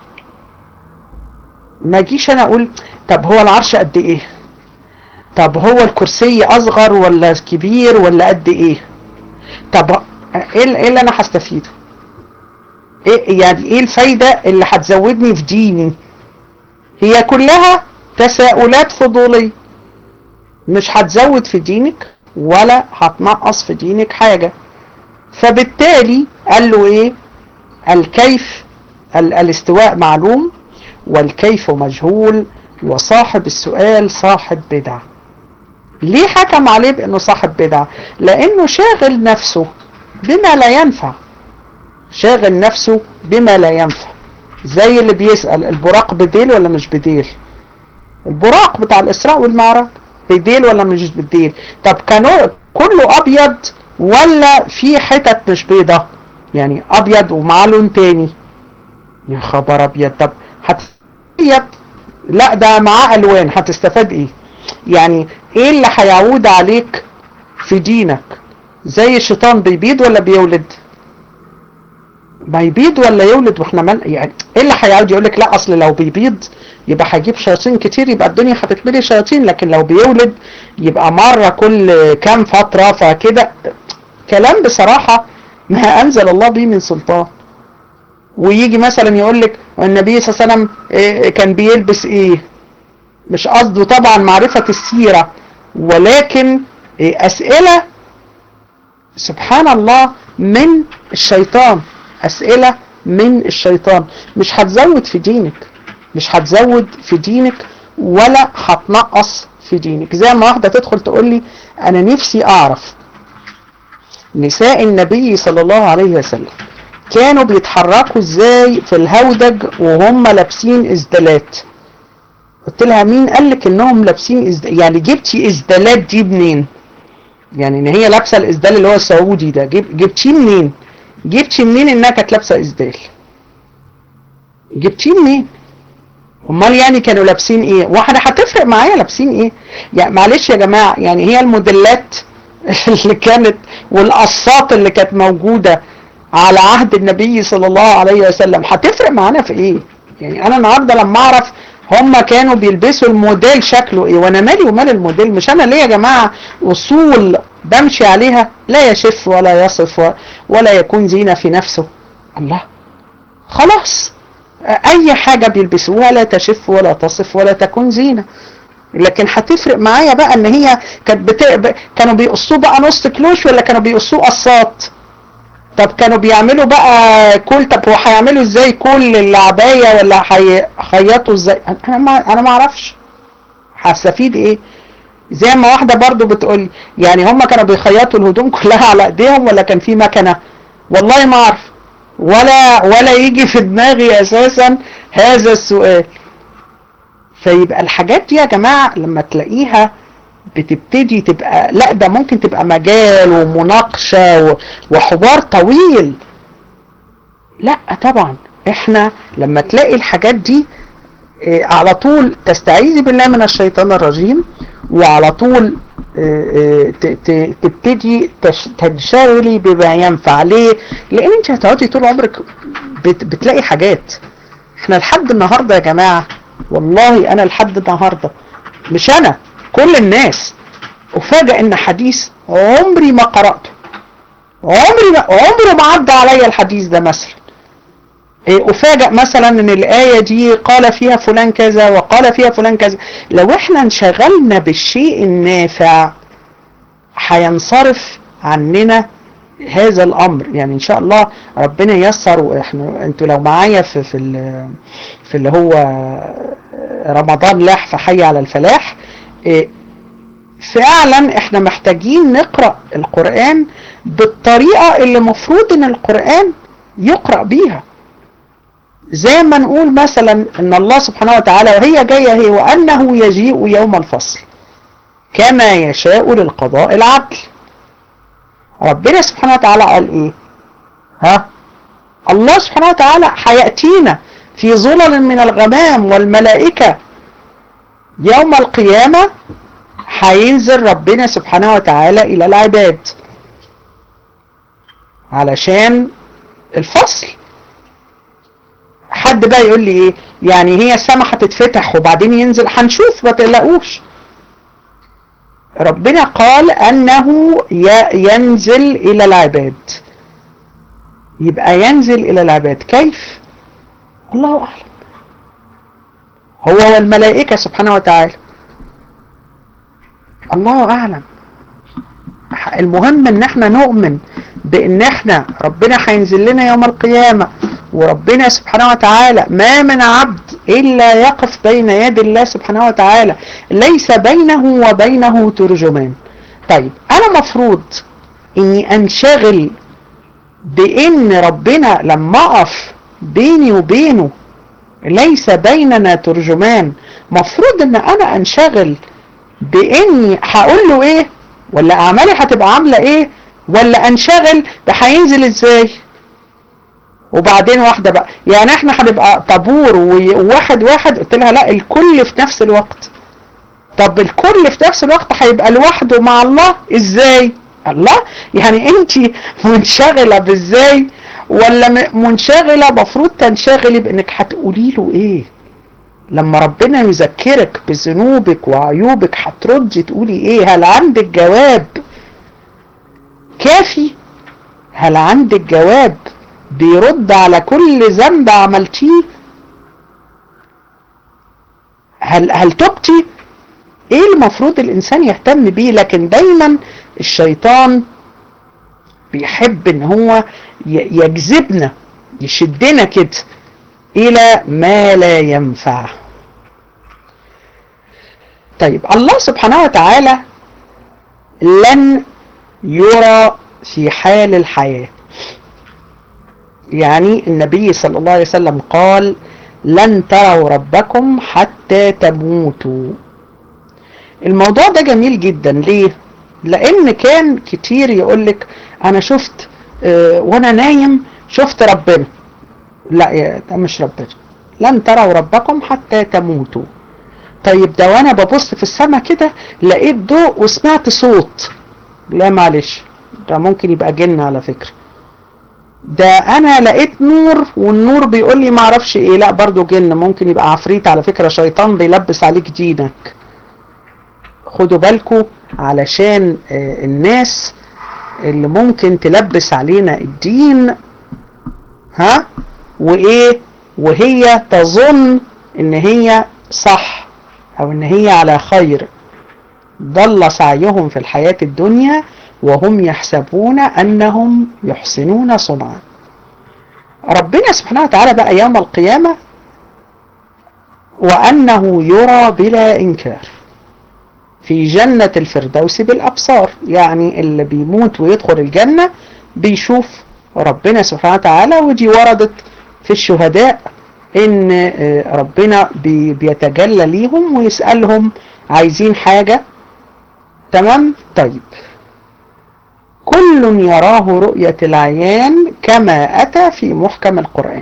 Speaker 1: ما جيش انا اقول طب هو العرش قد ايه؟ طب هو الكرسي اصغر ولا كبير ولا قد ايه؟ طب ايه اللي انا هستفيده؟ ايه يعني ايه الفايدة اللي هتزودني في ديني؟ هي كلها تساؤلات فضولية، مش هتزود في دينك ولا هتنقص في دينك حاجة. فبالتالي قال له ايه؟ الكيف، ال الاستواء معلوم والكيف مجهول، وصاحب السؤال صاحب بدعة. ليه حكم عليه بانه صاحب بدعة؟ لانه شاغل نفسه بما لا ينفع، شاغل نفسه بما لا ينفع. زي اللي بيسأل البراق بديل ولا مش بديل؟ البراق بتاع الإسراء والمعراج بديل ولا مش بديل؟ طب كانوا كله أبيض ولا في حتت مش بيضة؟ يعني أبيض ومعاه لون تاني. يا خبر أبيض، طب هتستفيد؟ لا ده معاه ألوان، هتستفاد إيه؟ يعني إيه اللي هيعود عليك في دينك؟ زي الشيطان بيبيض ولا بيولد؟ ما يبيض ولا يولد واحنا مال يعني؟ ايه اللي هيقعد يقول لك لا اصل لو بيبيض يبقى هيجيب شياطين كتير يبقى الدنيا هتتملي شياطين، لكن لو بيولد يبقى مره كل كام فتره فكده. كلام بصراحه ما انزل الله به من سلطان. ويجي مثلا يقول لك النبي صلى الله عليه وسلم إيه كان بيلبس ايه، مش قصده طبعا معرفه السيره، ولكن إيه اسئله سبحان الله من الشيطان، اسئله من الشيطان. مش هتزود في دينك، مش هتزود في دينك ولا هتنقص في دينك. زي ما واحده تدخل تقول لي انا نفسي اعرف نساء النبي صلى الله عليه وسلم كانوا بيتحركوا ازاي في الهودج وهم لابسين ازدالات. قلت لها مين قال لك انهم لابسين ازدال؟ يعني جبتي ازدالات دي منين؟ يعني ان هي لابسه الازدال اللي هو السعودي ده، جب... جبتيه منين؟ جبتي منين انها كانت لابسه ازدال؟ جبتيه منين؟ امال يعني كانوا لابسين ايه؟ واحده هتفرق معايا لابسين ايه؟ يعني معلش يا جماعه، يعني هي الموديلات اللي كانت والقصات اللي كانت موجوده على عهد النبي صلى الله عليه وسلم هتفرق معانا في ايه؟ يعني انا النهارده لما اعرف هم كانوا بيلبسوا الموديل شكله ايه، وانا مالي ومال الموديل؟ مش انا ليه يا جماعه اصول بمشي عليها لا يشف ولا يصف ولا يكون زينه في نفسه؟ الله، خلاص اي حاجه بيلبسوها لا تشف ولا تصف ولا تكون زينه. لكن هتفرق معايا بقى ان هي كانت بت... كانوا بيقصوه بقى نص كلوش ولا كانوا بيقصوه قصات؟ طب كانوا بيعملوا بقى كل، طب هو هيعملوا ازاي كل العبايه ولا هيخيطوا ازاي؟ انا ما انا ما اعرفش هستفيد ايه. زي ما واحده برضو بتقول يعني هم كانوا بيخيطوا الهدوم كلها على ايديهم ولا كان في مكنه؟ والله ما اعرف، ولا ولا يجي في دماغي اساسا هذا السؤال. فيبقى الحاجات دي يا جماعه لما تلاقيها بتبتدي تبقى لا، ده ممكن تبقى مجال ومناقشه وحوار طويل. لا طبعا احنا لما تلاقي الحاجات دي اه على طول تستعيذي بالله من الشيطان الرجيم، وعلى طول اه اه تبتدي تنشغلي بما ينفع. ليه؟ لان انت هتقعدي طول عمرك بت بتلاقي حاجات. احنا لحد النهارده يا جماعه، والله انا لحد النهارده، مش انا، كل الناس افاجئ ان حديث عمري ما قرأته، عمري ما عمره ما عدى عليا الحديث ده. مثلا افاجئ مثلا ان الايه دي قال فيها فلان كذا وقال فيها فلان كذا. لو احنا انشغلنا بالشيء النافع هينصرف عننا هذا الامر. يعني ان شاء الله ربنا ييسر. واحنا انتوا لو معايا في في في اللي هو رمضان لاح فحي على الفلاح، فعلا احنا محتاجين نقرأ القرآن بالطريقة اللي مفروض ان القرآن يقرأ بيها. زي ما نقول مثلا ان الله سبحانه وتعالى وهي جاية هي وانه يجيء يوم الفصل كما يشاء للقضاء العدل. ربنا سبحانه وتعالى قال ايه؟ ها؟ الله سبحانه وتعالى هيأتينا في ظلل من الغمام والملائكة يوم القيامة. هينزل ربنا سبحانه وتعالى الى العباد علشان الفصل. حد بقى يقول لي ايه يعني؟ هي السماء هتتفتح وبعدين ينزل؟ هنشوف ما تقلقوش. ربنا قال انه ينزل الى العباد، يبقى ينزل الى العباد كيف؟ الله اعلم، هو والملائكة سبحانه وتعالى، الله اعلم. المهم ان احنا نؤمن بان احنا ربنا هينزل لنا يوم القيامة، وربنا سبحانه وتعالى ما من عبد الا يقف بين يد الله سبحانه وتعالى ليس بينه وبينه ترجمان. طيب انا مفروض اني انشغل بان ربنا لما اقف بيني وبينه ليس بيننا ترجمان، مفروض ان انا انشغل باني هقول له ايه، ولا اعمالي هتبقى عامله ايه، ولا انشغل هينزل ازاي؟ وبعدين واحده بقى يعني احنا هنبقى طابور وواحد واحد. قلت لها لا، الكل في نفس الوقت. طب الكل في نفس الوقت هيبقى لوحده مع الله ازاي؟ الله، يعني انت منشغله بازاي ولا منشغلة مفروض تنشغلي بانك هتقولي له ايه لما ربنا يذكرك بذنوبك وعيوبك؟ هتردي تقولي ايه؟ هل عندك جواب كافي؟ هل عندك جواب بيرد على كل ذنب عملتيه؟ هل هل تبتي؟ ايه المفروض الانسان يهتم بيه؟ لكن دايما الشيطان بيحب ان هو يجذبنا، يشدنا كده الى ما لا ينفع. طيب الله سبحانه وتعالى لن يرى في حال الحياة. يعني النبي صلى الله عليه وسلم قال لن تروا ربكم حتى تموتوا. الموضوع ده جميل جدا. ليه؟ لان كان كتير يقولك انا شفت اه وانا نايم شفت ربنا. لا، ده مش ربنا. لن تروا ربكم حتى تموتوا. طيب ده وانا ببص في السماء كده لقيت ضوء وسمعت صوت. لا معلش، ده ممكن يبقى جن على فكرة. ده انا لقيت نور والنور بيقول لي ما اعرفش ايه. لا برضو جن، ممكن يبقى عفريت على فكرة، شيطان بيلبس عليك دينك. خدوا بالكم علشان الناس اللي ممكن تلبس علينا الدين ها وايه وهي تظن ان هي صح او ان هي على خير، ضل سعيهم في الحياة الدنيا وهم يحسبون انهم يحسنون صنعا. ربنا سبحانه وتعالى بقى يوم القيامة وانه يرى بلا انكار في جنة الفردوس بالابصار. يعني اللي بيموت ويدخل الجنة بيشوف ربنا سبحانه وتعالى. ودي وردت في الشهداء ان ربنا بيتجلى ليهم ويسألهم عايزين حاجة. تمام؟ طيب كل يراه رؤية العيان كما أتى في محكم القرآن.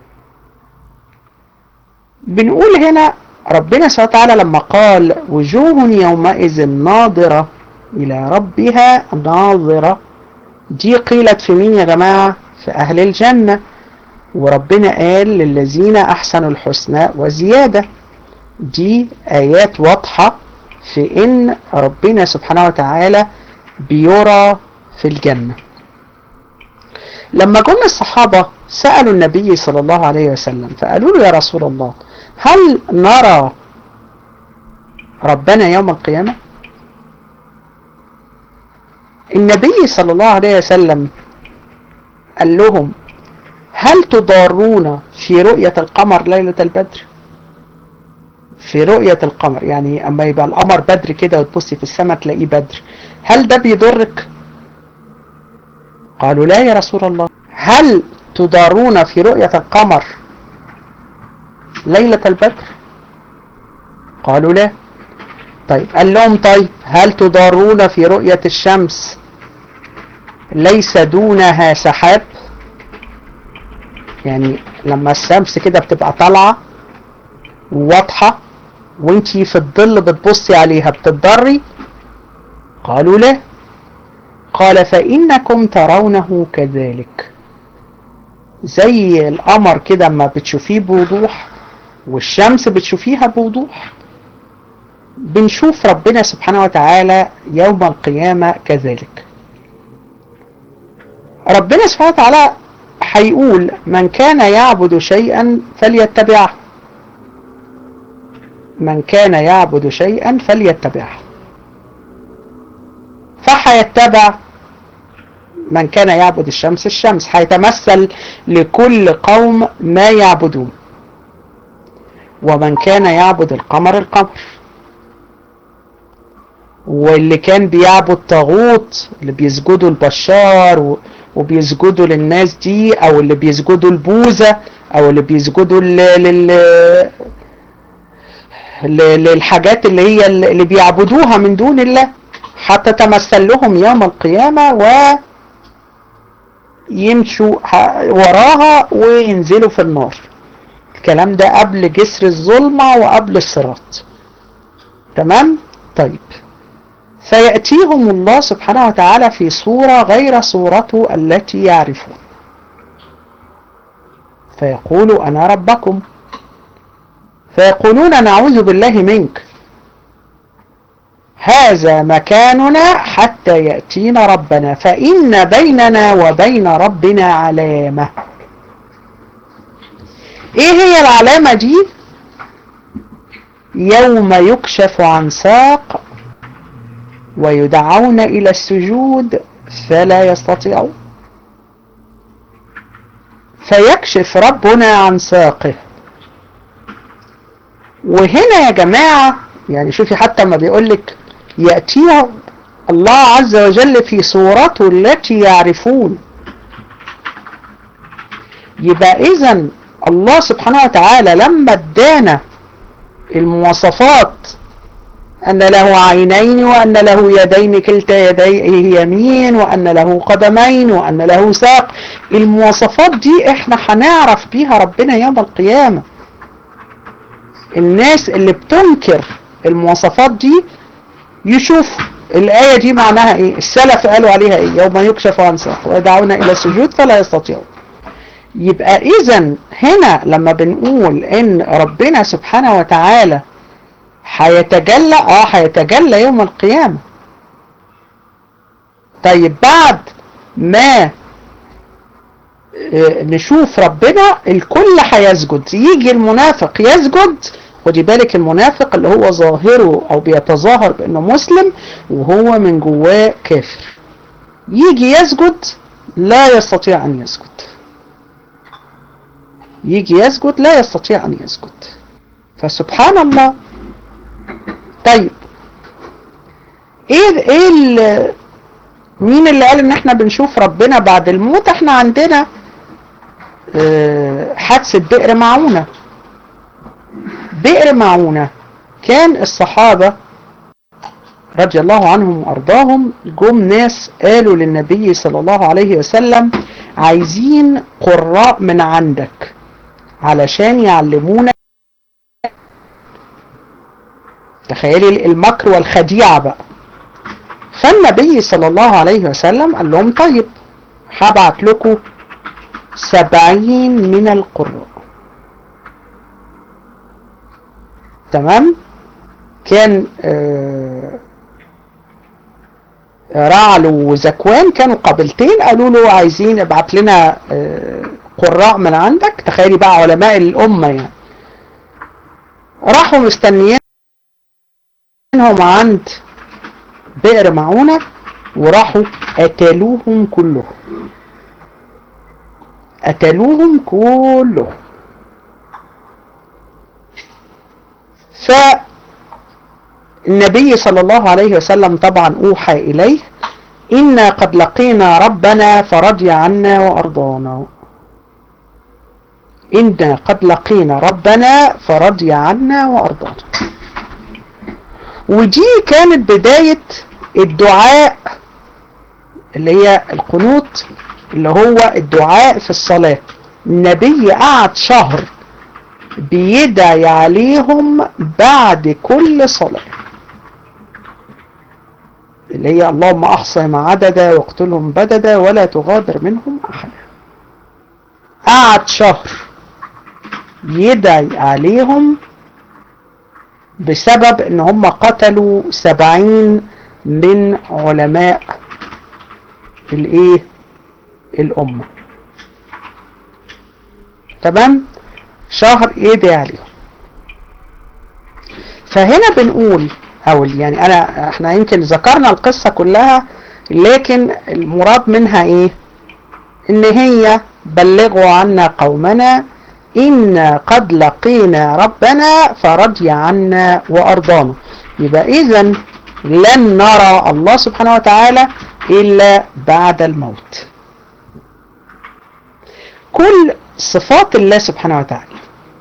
Speaker 1: بنقول هنا ربنا سبحانه وتعالى لما قال وجوه يومئذ ناظرة إلى ربها ناظرة، دي قيلت في مين يا جماعة؟ في أهل الجنة. وربنا قال للذين أحسنوا الحسنى وزيادة. دي آيات واضحة في إن ربنا سبحانه وتعالى بيرى في الجنة. لما جم الصحابة سألوا النبي صلى الله عليه وسلم فقالوا له يا رسول الله هل نرى ربنا يوم القيامة؟ النبي صلى الله عليه وسلم قال لهم هل تضارون في رؤية القمر ليلة البدر؟ في رؤية القمر، يعني اما يبقى القمر بدر كده وتبصي في السماء تلاقيه بدر، هل ده بيضرك؟ قالوا لا يا رسول الله. هل تضارون في رؤية القمر ليلة البدر؟ قالوا لا. طيب قال لهم طيب هل تضارون في رؤية الشمس ليس دونها سحاب؟ يعني لما الشمس كده بتبقى طالعة وواضحة وانتي في الظل بتبصي عليها بتضري؟ قالوا لا. قال فإنكم ترونه كذلك، زي القمر كده اما بتشوفيه بوضوح والشمس بتشوفيها بوضوح، بنشوف ربنا سبحانه وتعالى يوم القيامة كذلك. ربنا سبحانه وتعالى هيقول من كان يعبد شيئا فليتبعه، من كان يعبد شيئا فليتبعه، فحيتبع من كان يعبد الشمس الشمس، هيتمثل لكل قوم ما يعبدون، ومن كان يعبد القمر القمر، واللي كان بيعبد طاغوت اللي بيسجدوا البشار وبيسجدوا للناس دي، او اللي بيسجدوا البوذا، او اللي بيسجدوا لل للحاجات اللي هي اللي بيعبدوها من دون الله، حتى تمثل لهم يوم القيامة ويمشوا وراها وينزلوا في النار. الكلام ده قبل جسر الظلمة وقبل الصراط. تمام؟ طيب فيأتيهم الله سبحانه وتعالى في صورة غير صورته التي يعرفون. فيقول أنا ربكم، فيقولون نعوذ بالله منك، هذا مكاننا حتى يأتينا ربنا، فإن بيننا وبين ربنا علامة. ايه هي العلامة دي؟ يوم يكشف عن ساق ويدعون إلى السجود فلا يستطيعون، فيكشف ربنا عن ساقه. وهنا يا جماعة يعني شوفي حتى ما بيقولك يأتيه الله عز وجل في صورته التي يعرفون، يبقى إذن الله سبحانه وتعالى لما ادانا المواصفات أن له عينين وأن له يدين كلتا يديه يمين وأن له قدمين وأن له ساق، المواصفات دي احنا هنعرف بيها ربنا يوم القيامة. الناس اللي بتنكر المواصفات دي يشوف الآية دي معناها ايه، السلف قالوا عليها ايه، يوم يكشف عن ساق ويدعون إلى السجود فلا يستطيعون. يبقى إذن هنا لما بنقول إن ربنا سبحانه وتعالى هيتجلى، اه هيتجلى يوم القيامة. طيب بعد ما نشوف ربنا الكل هيسجد، يجي المنافق يسجد، ودي بالك المنافق اللي هو ظاهره او بيتظاهر بانه مسلم وهو من جواه كافر، يجي يسجد لا يستطيع ان يسجد، يجي يسجد لا يستطيع ان يسجد. فسبحان الله. طيب ايه ايه مين اللي قال ان احنا بنشوف ربنا بعد الموت؟ احنا عندنا اه حادثة بئر معونة. بئر معونة كان الصحابة رضي الله عنهم وارضاهم جم ناس قالوا للنبي صلى الله عليه وسلم عايزين قراء من عندك علشان يعلمونا. تخيلي المكر والخديعة بقى. فالنبي صلى الله عليه وسلم قال لهم طيب هبعت لكم سبعين من القراء. تمام. كان آه رعل وزكوان كانوا قبيلتين، قالوا له عايزين ابعت لنا آه قراء من عندك. تخيلي بقى علماء الأمة يعني. راحوا مستنيينهم عند بئر معونة وراحوا قتلوهم كلهم، قتلوهم كلهم. فالنبي صلى الله عليه وسلم طبعا أوحى إليه إنا قد لقينا ربنا فرضي عنا وأرضانا، إنا قد لقينا ربنا فرضي عنا وأرضانا. ودي كانت بداية الدعاء اللي هي القنوت، اللي هو الدعاء في الصلاة. النبي قعد شهر بيدعي عليهم بعد كل صلاة، اللي هي اللهم احصهم عددا واقتلهم بددا ولا تغادر منهم احدا. قعد شهر يدعي عليهم بسبب ان هم قتلوا سبعين من علماء الايه الامة. تمام. شهر يدعي عليهم. فهنا بنقول او يعني انا احنا يمكن ذكرنا القصة كلها، لكن المراد منها ايه؟ ان هي بلغوا عنا قومنا إنا قد لقينا ربنا فرضي عنا وأرضانا. يبقى إذن لن نرى الله سبحانه وتعالى إلا بعد الموت. كل صفات الله سبحانه وتعالى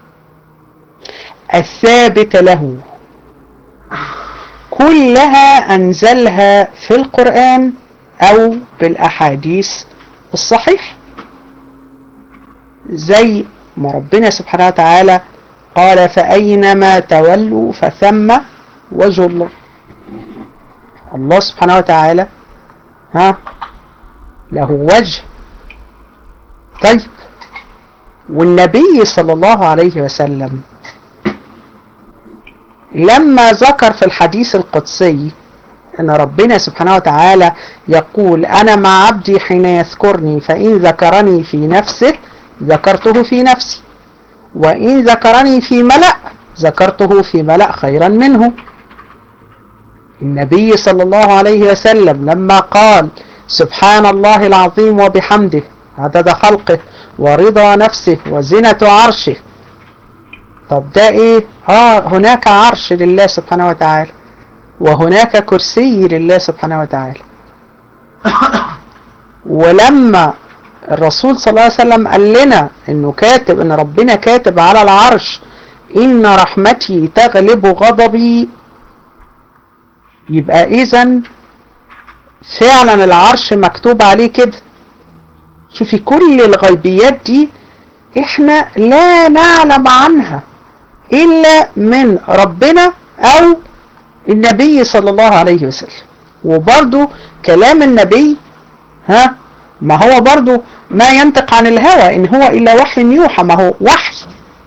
Speaker 1: الثابتة له كلها أنزلها في القرآن أو بالأحاديث الصحيحة، زي ما ربنا سبحانه وتعالى قال فأينما تولوا فثم وجه الله. الله سبحانه وتعالى ها له وجه. طيب والنبي صلى الله عليه وسلم لما ذكر في الحديث القدسي ان ربنا سبحانه وتعالى يقول انا مع عبدي حين يذكرني فان ذكرني في نفسه ذكرته في نفسي وان ذكرني في ملأ ذكرته في ملأ خيرا منه. النبي صلى الله عليه وسلم لما قال سبحان الله العظيم وبحمده عدد خلقه ورضا نفسه وزنة عرشه، طب ده ايه؟ اه هناك عرش لله سبحانه وتعالى وهناك كرسي لله سبحانه وتعالى. ولما الرسول صلى الله عليه وسلم قال لنا انه كاتب، ان ربنا كاتب على العرش ان رحمتي تغلب غضبي، يبقى اذا فعلا العرش مكتوب عليه كده. شوفي كل الغيبيات دي احنا لا نعلم عنها الا من ربنا او النبي صلى الله عليه وسلم. وبرضو كلام النبي ها ما هو برضو ما ينطق عن الهوى ان هو الا وحي يوحى، ما هو وحي.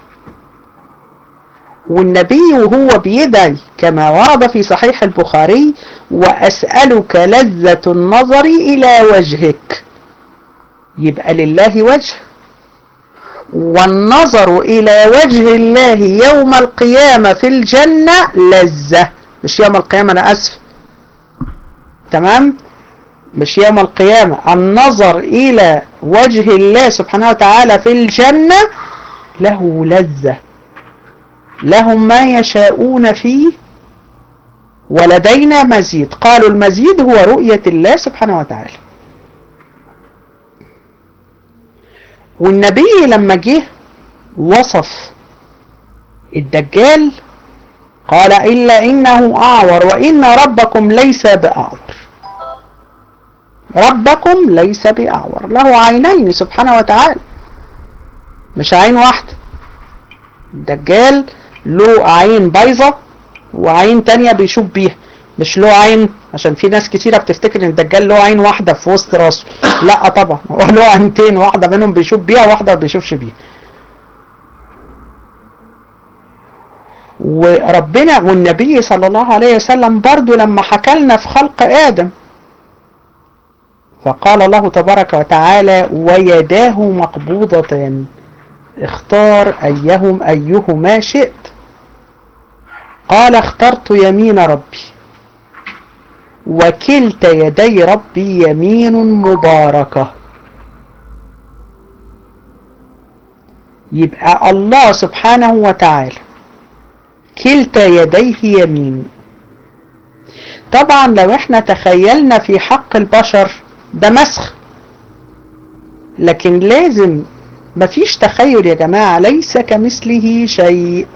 Speaker 1: والنبي وهو بيدعي كما ورد في صحيح البخاري وأسألك لذة النظر إلى وجهك، يبقى لله وجه، والنظر إلى وجه الله يوم القيامة في الجنة لذة، مش يوم القيامة أنا أسف، تمام، مش يوم القيامة، النظر إلى وجه الله سبحانه وتعالى في الجنة له لذة، لهم ما يشاءون فيه ولدينا مزيد. قالوا المزيد هو رؤية الله سبحانه وتعالى. والنبي لما جه وصف الدجال قال إلا إنه أعور وإن ربكم ليس بأعور، ربكم ليس بأعور، له عينين سبحانه وتعالى مش عين واحدة. الدجال له عين بيضة وعين تانية بيشوف بيها، مش له عين، عشان في ناس كتيرة بتفتكر ان الدجال له عين واحدة في وسط راسه، لا طبعا هو له عينتين، واحدة منهم بيشوف بيها واحدة ما بيشوفش بيها. وربنا والنبي صلى الله عليه وسلم برضو لما حكى لنا في خلق آدم فقال الله تبارك وتعالى ويداه مقبوضتان اختار أيهم أيهما شئت، قال اخترت يمين ربي وكلتا يدي ربي يمين مباركة. يبقى الله سبحانه وتعالى كلتا يديه يمين. طبعا لو احنا تخيلنا في حق البشر ده مسخ، لكن لازم مفيش تخيل يا جماعة، ليس كمثله شيء.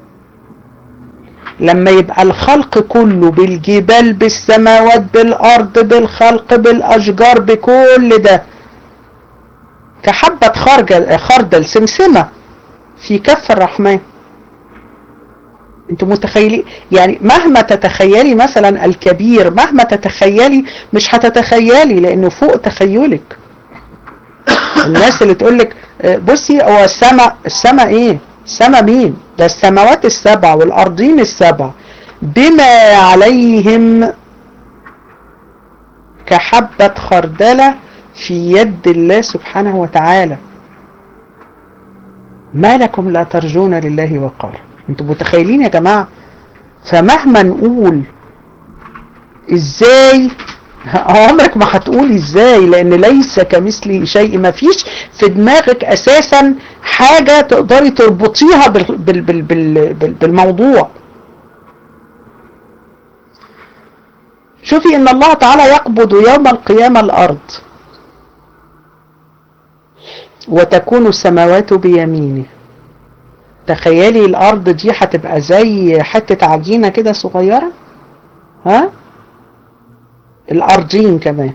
Speaker 1: لما يبقى الخلق كله بالجبال بالسماوات بالأرض بالخلق بالأشجار بكل ده كحبة خردل خردل سمسمة في كف الرحمن، انتوا متخيلين؟ يعني مهما تتخيلي مثلا الكبير، مهما تتخيلي مش هتتخيلي لانه فوق تخيلك. الناس اللي تقولك بصي هو السماء، السماء ايه؟ السماء مين؟ ده السماوات السبع والارضين السبع بما عليهم كحبة خردلة في يد الله سبحانه وتعالى. ما لكم لا ترجون لله وقارا؟ انتوا متخيلين يا جماعة؟ فمهما نقول ازاي، عمرك ما هتقول ازاي، لان ليس كمثله شيء. ما فيش في دماغك اساسا حاجة تقدري تربطيها بال بال بال بال بالموضوع. شوفي ان الله تعالى يقبض يوم القيامة الارض وتكون السماوات بيمينه. تخيلي الارض دي هتبقى زي حتة عجينة كده صغيرة، ها، الارضين كمان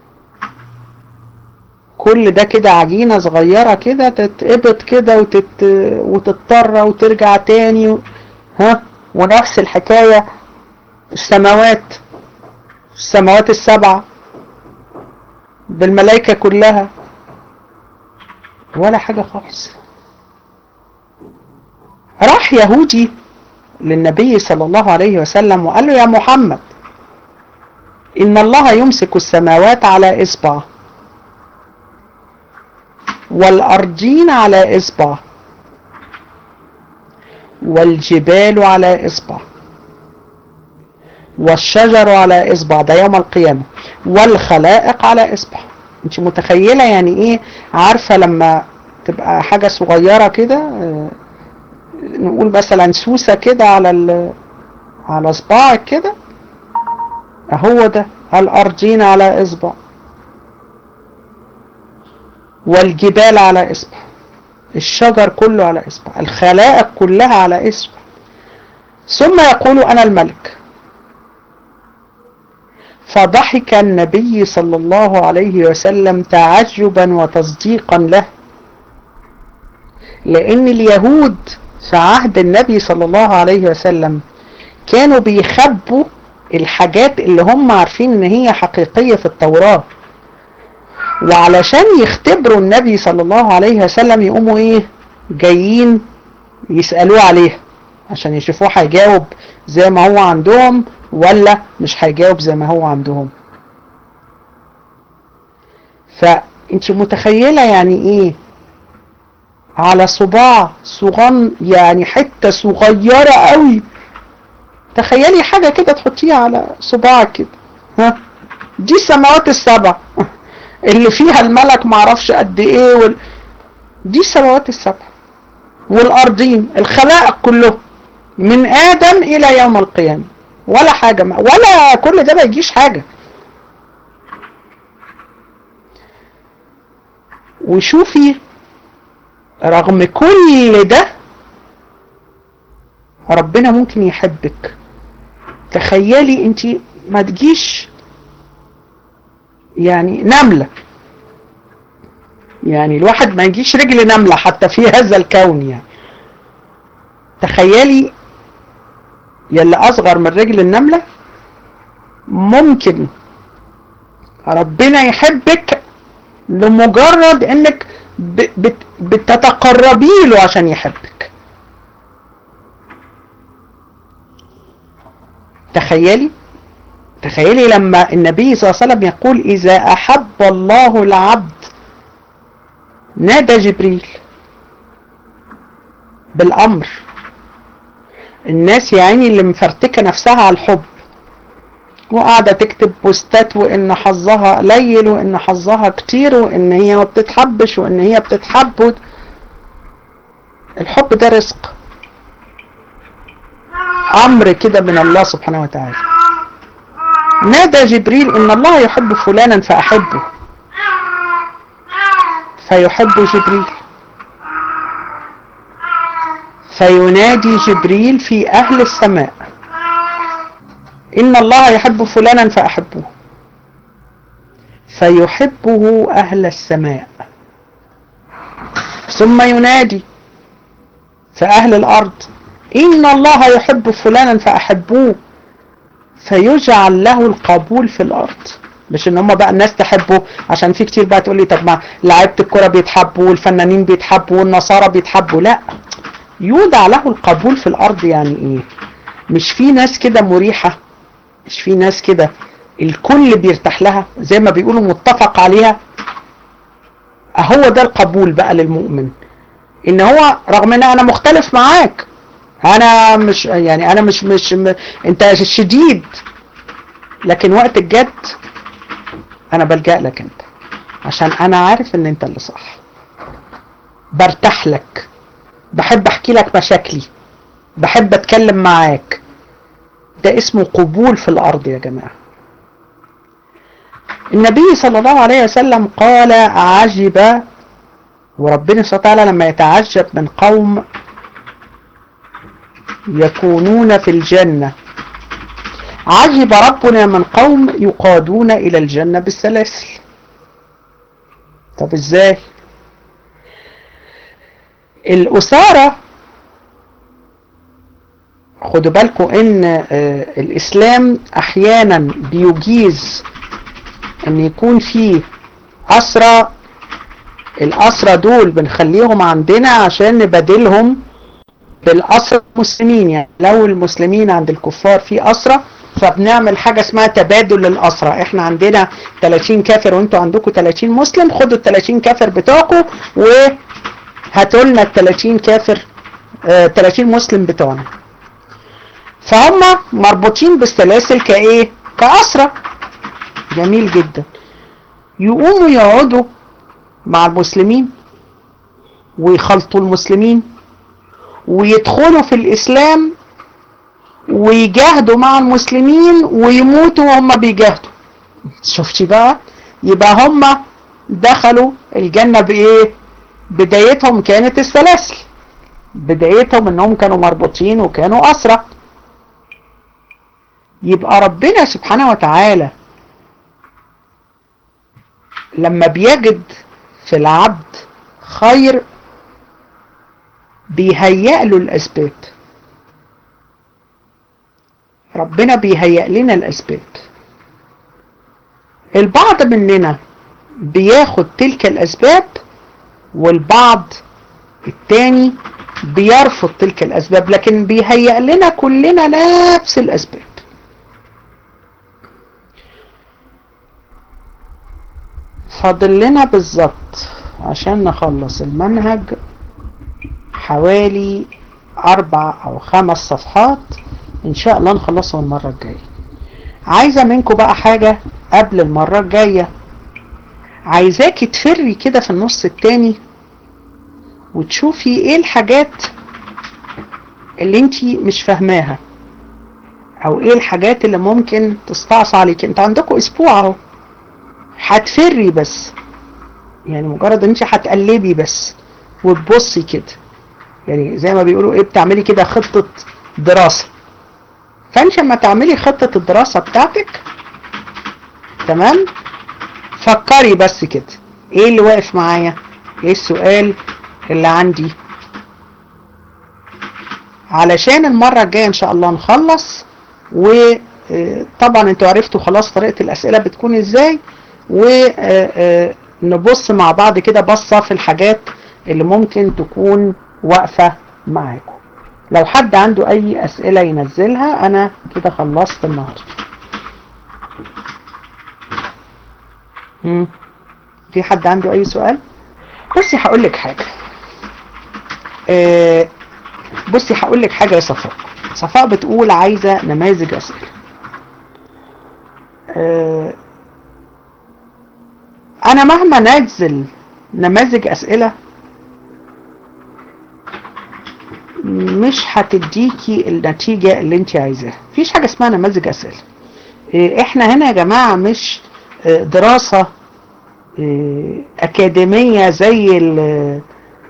Speaker 1: كل ده كده عجينة صغيرة كده تتقبض كده وتت... وتضطر وترجع تاني، ها، ونفس الحكاية السماوات، السماوات السبعة بالملائكة كلها ولا حاجة خالص. راح يهودي للنبي صلى الله عليه وسلم وقال له: يا محمد، إن الله يمسك السماوات على إصبع والأرضين على إصبع والجبال على إصبع والشجر على إصبع، ده يوم القيامة، والخلائق على إصبع. انت متخيلة يعني ايه؟ عارفة لما تبقى حاجة صغيرة كده، نقول مثلا سوسة كده على على صباعك كده، اهو ده الأرضين على إصبع والجبال على إصبع، الشجر كله على إصبع، الخلائق كلها على إصبع. ثم يقول: أنا الملك. فضحك النبي صلى الله عليه وسلم تعجبا وتصديقا له، لأن اليهود في عهد النبي صلى الله عليه وسلم كانوا بيخبوا الحاجات اللي هم عارفين ان هي حقيقية في التوراة، وعلشان يختبروا النبي صلى الله عليه وسلم يقوموا ايه؟ جايين يسألوه عليها عشان يشوفوه هيجاوب زي ما هو عندهم ولا مش هيجاوب زي ما هو عندهم. فانت متخيلة يعني ايه على صباع صغن، يعني حتة صغيرة قوي، تخيلي حاجة كده تحطيها على صباعك كده، ها، دي السماوات السبع اللي فيها الملك معرفش قد ايه وال... دي السماوات السبع والأرضين، الخلائق كله من آدم إلى يوم القيامة، ولا حاجة ما. ولا كل ده ما يجيش حاجة. وشوفي رغم كل ده ربنا ممكن يحبك. تخيلي انت ما تجيش يعني نملة، يعني الواحد ما يجيش رجل نملة حتى في هذا الكون، يعني تخيلي يلي أصغر من رجل النملة ممكن ربنا يحبك لمجرد انك بتتقربي له عشان يحبك. تخيلي تخيلي لما النبي صلى الله عليه وسلم يقول: إذا أحب الله العبد نادى جبريل بالأمر. الناس يعني اللي مفرتكة نفسها على الحب وقاعدة تكتب بوستات وإن حظها قليل وإن حظها كتير وإن هي ما بتتحبش وإن هي بتتحب. الحب ده رزق، أمر كده من الله سبحانه وتعالى. نادى جبريل: إن الله يحب فلانا فأحبه، فيحب جبريل، فينادي جبريل في أهل السماء: إن الله يحب فلانا فأحبه، فيحبه أهل السماء. ثم ينادي في أهل الأرض: إن الله يحب فلانا فأحبوه، فيجعل له القبول في الأرض. مش ان هم بقى الناس تحبه، عشان في كتير بقى تقول لي طب ما لعيبه الكرة بيتحبوا والفنانين بيتحبوا والنصارى بيتحبوا. لا، يودع له القبول في الأرض. يعني ايه؟ مش في ناس كده مريحة، مش في ناس كده الكل بيرتاح لها زي ما بيقولوا متفق عليها. اهو ده القبول بقى للمؤمن، ان هو رغم ان انا مختلف معاك، انا مش يعني انا مش مش م... انت شديد، لكن وقت الجد انا بلجأ لك انت، عشان انا عارف ان انت اللي صح، برتاح لك، بحب احكي لك مشاكلي، بحب اتكلم معاك. ده اسمه قبول في الارض يا جماعة. النبي صلى الله عليه وسلم قال: عجب، وربنا سبحانه وتعالى لما يتعجب من قوم يكونون في الجنة، عجب ربنا من قوم يقادون إلى الجنة بالسلاسل. طب ازاي؟ الأسارة، خدوا بالكم ان الإسلام أحيانا بيجيز ان يكون فيه أسرى. الأسرى دول بنخليهم عندنا عشان نبادلهم بالأسرى المسلمين. يعني لو المسلمين عند الكفار في أسرى، فبنعمل حاجة اسمها تبادل للأسرى. احنا عندنا ثلاثين كافر وانتوا عندكم ثلاثين مسلم، خدوا ال ثلاثين كافر بتوعكم وهاتوا لنا ال ثلاثين كافر اه ثلاثين مسلم بتوعنا. فهم مربوطين بالسلاسل كايه؟ كأسرى. جميل جدا. يقوموا يقعدوا مع المسلمين ويخلطوا المسلمين ويدخلوا في الإسلام ويجاهدوا مع المسلمين ويموتوا وهم بيجاهدوا. شفتي بقى؟ يبقى هم دخلوا الجنة بإيه؟ بدايتهم كانت السلاسل، بدايتهم انهم كانوا مربوطين وكانوا أسرى. يبقى ربنا سبحانه وتعالى لما بيجد في العبد خير بيهيأ له الأسباب. ربنا بيهيأ لنا الأسباب. البعض مننا بياخد تلك الأسباب والبعض التاني بيرفض تلك الأسباب، لكن بيهيأ لنا كلنا نفس الأسباب. فاضل لنا بالظبط عشان نخلص المنهج حوالي أربع أو خمس صفحات إن شاء الله نخلصهم المرة الجاية. عايزة منكم بقى حاجة قبل المرة الجاية، عايزاكي تفري كده في النص التاني وتشوفي ايه الحاجات اللي انتي مش فاهماها، او ايه الحاجات اللي ممكن تستعصى عليك. انت عندكم اسبوع اهو هتفري بس، يعني مجرد انتي هتقلبي بس وتبصي كده، يعني زي ما بيقولوا ايه، بتعملي كده خطة دراسة. فانت لما تعملي خطة الدراسة بتاعتك تمام، فكري بس كده ايه اللي واقف معايا، ايه السؤال اللي عندي، علشان المرة الجاية ان شاء الله نخلص. وطبعا انتوا عرفتوا خلاص طريقة الاسئلة بتكون ازاي، ونبص مع بعض كده بصة في الحاجات اللي ممكن تكون واقفة معاكم. لو حد عنده اي اسئلة ينزلها. انا كده خلصت النهاردة. في حد عنده اي سؤال؟ بصي هقول لك حاجة آه بصي هقول لك حاجة يا صفاء. صفاء بتقول عايزة نماذج اسئلة. آه انا مهما ننزل نماذج اسئلة مش هتديكي النتيجة اللي انت عايزاها. مفيش حاجة اسمها نماذج اسئلة. آه احنا هنا يا جماعة مش آه دراسة آه اكاديمية زي ال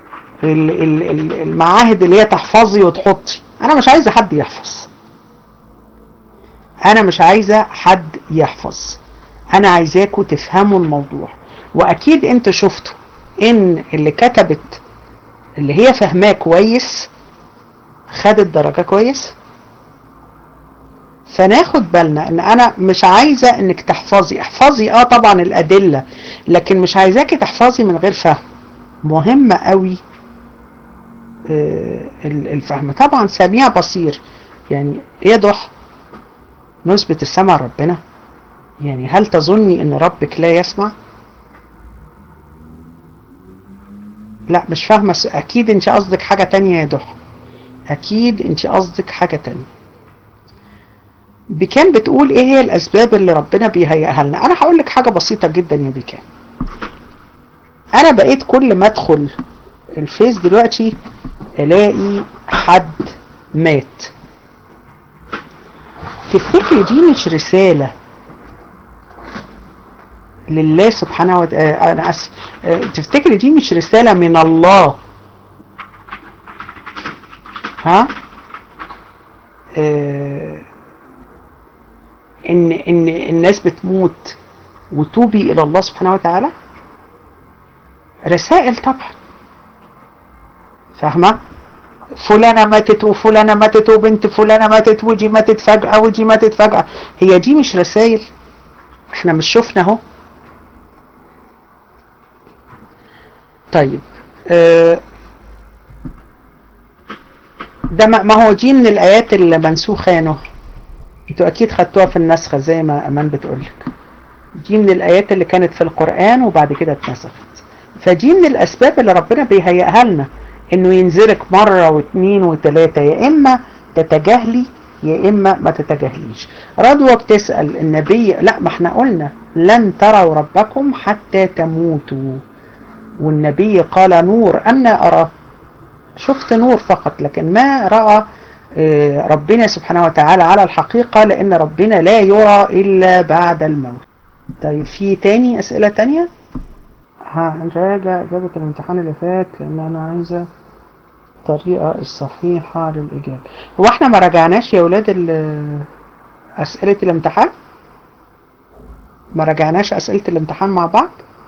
Speaker 1: المعاهد اللي هي تحفظي وتحطي. انا مش عايزة حد يحفظ، انا مش عايزة حد يحفظ، انا عايزاكوا تفهموا الموضوع. واكيد انت شفتوا ان اللي كتبت اللي هي فهماه كويس خدت درجة كويس. فناخد بالنا ان انا مش عايزة انك تحفظي. احفظي اه طبعا الادلة، لكن مش عايزاكي تحفظي من غير فهم. مهمة قوي الفهم. طبعا سميع بصير، يعني يضح نسبة السمع ربنا. يعني هل تظني ان ربك لا يسمع؟ لا مش فاهمة. اكيد انت قصدك حاجة تانية يا ضحى، اكيد انت قصدك حاجة تانية. بكان بتقول ايه هي الاسباب اللي ربنا بيهيئها لنا. انا هقول لك حاجة بسيطة جدا يا بكان. انا بقيت كل ما ادخل الفيس دلوقتي الاقي حد مات. تفتكري دي مش رسالة لله سبحانه وتعالى؟ انا اسف، تفتكري دي مش رسالة من الله؟ ها اه ان ان الناس بتموت وتوبي الى الله سبحانه وتعالى؟ رسائل طبعا. فاهمة؟ فلانة ماتت وفلانة ماتت وبنت فلانة ماتت ودي ماتت فجأة ودي ماتت فجأة. هي دي مش رسائل؟ احنا مش شفنا اهو. طيب اه ده ما ما هو دي من الآيات اللي منسوخة يا نهى. انتوا أكيد خدتوها في النسخة زي ما أمان بتقولك. دي من الآيات اللي كانت في القرآن وبعد كده اتنسخت. فدي من الأسباب اللي ربنا بيهيئها لنا، إنه ينزلك مرة واثنين وثلاثة، يا إما تتجاهلي يا إما ما تتجاهليش. رضوى بتسأل النبي، لا ما احنا قلنا لن تروا ربكم حتى تموتوا، والنبي قال نور أنا أرى، شفت نور فقط لكن ما رأى ربنا سبحانه وتعالى على الحقيقة، لأن ربنا لا يرى إلا بعد الموت. طيب في تاني أسئلة تانية؟ هنراجع إجابة الامتحان اللي فات لأن أنا عايزة الطريقة الصحيحة للإجابة. هو احنا ما راجعناش يا ولاد أسئلة الامتحان؟ ما راجعناش أسئلة الامتحان مع بعض؟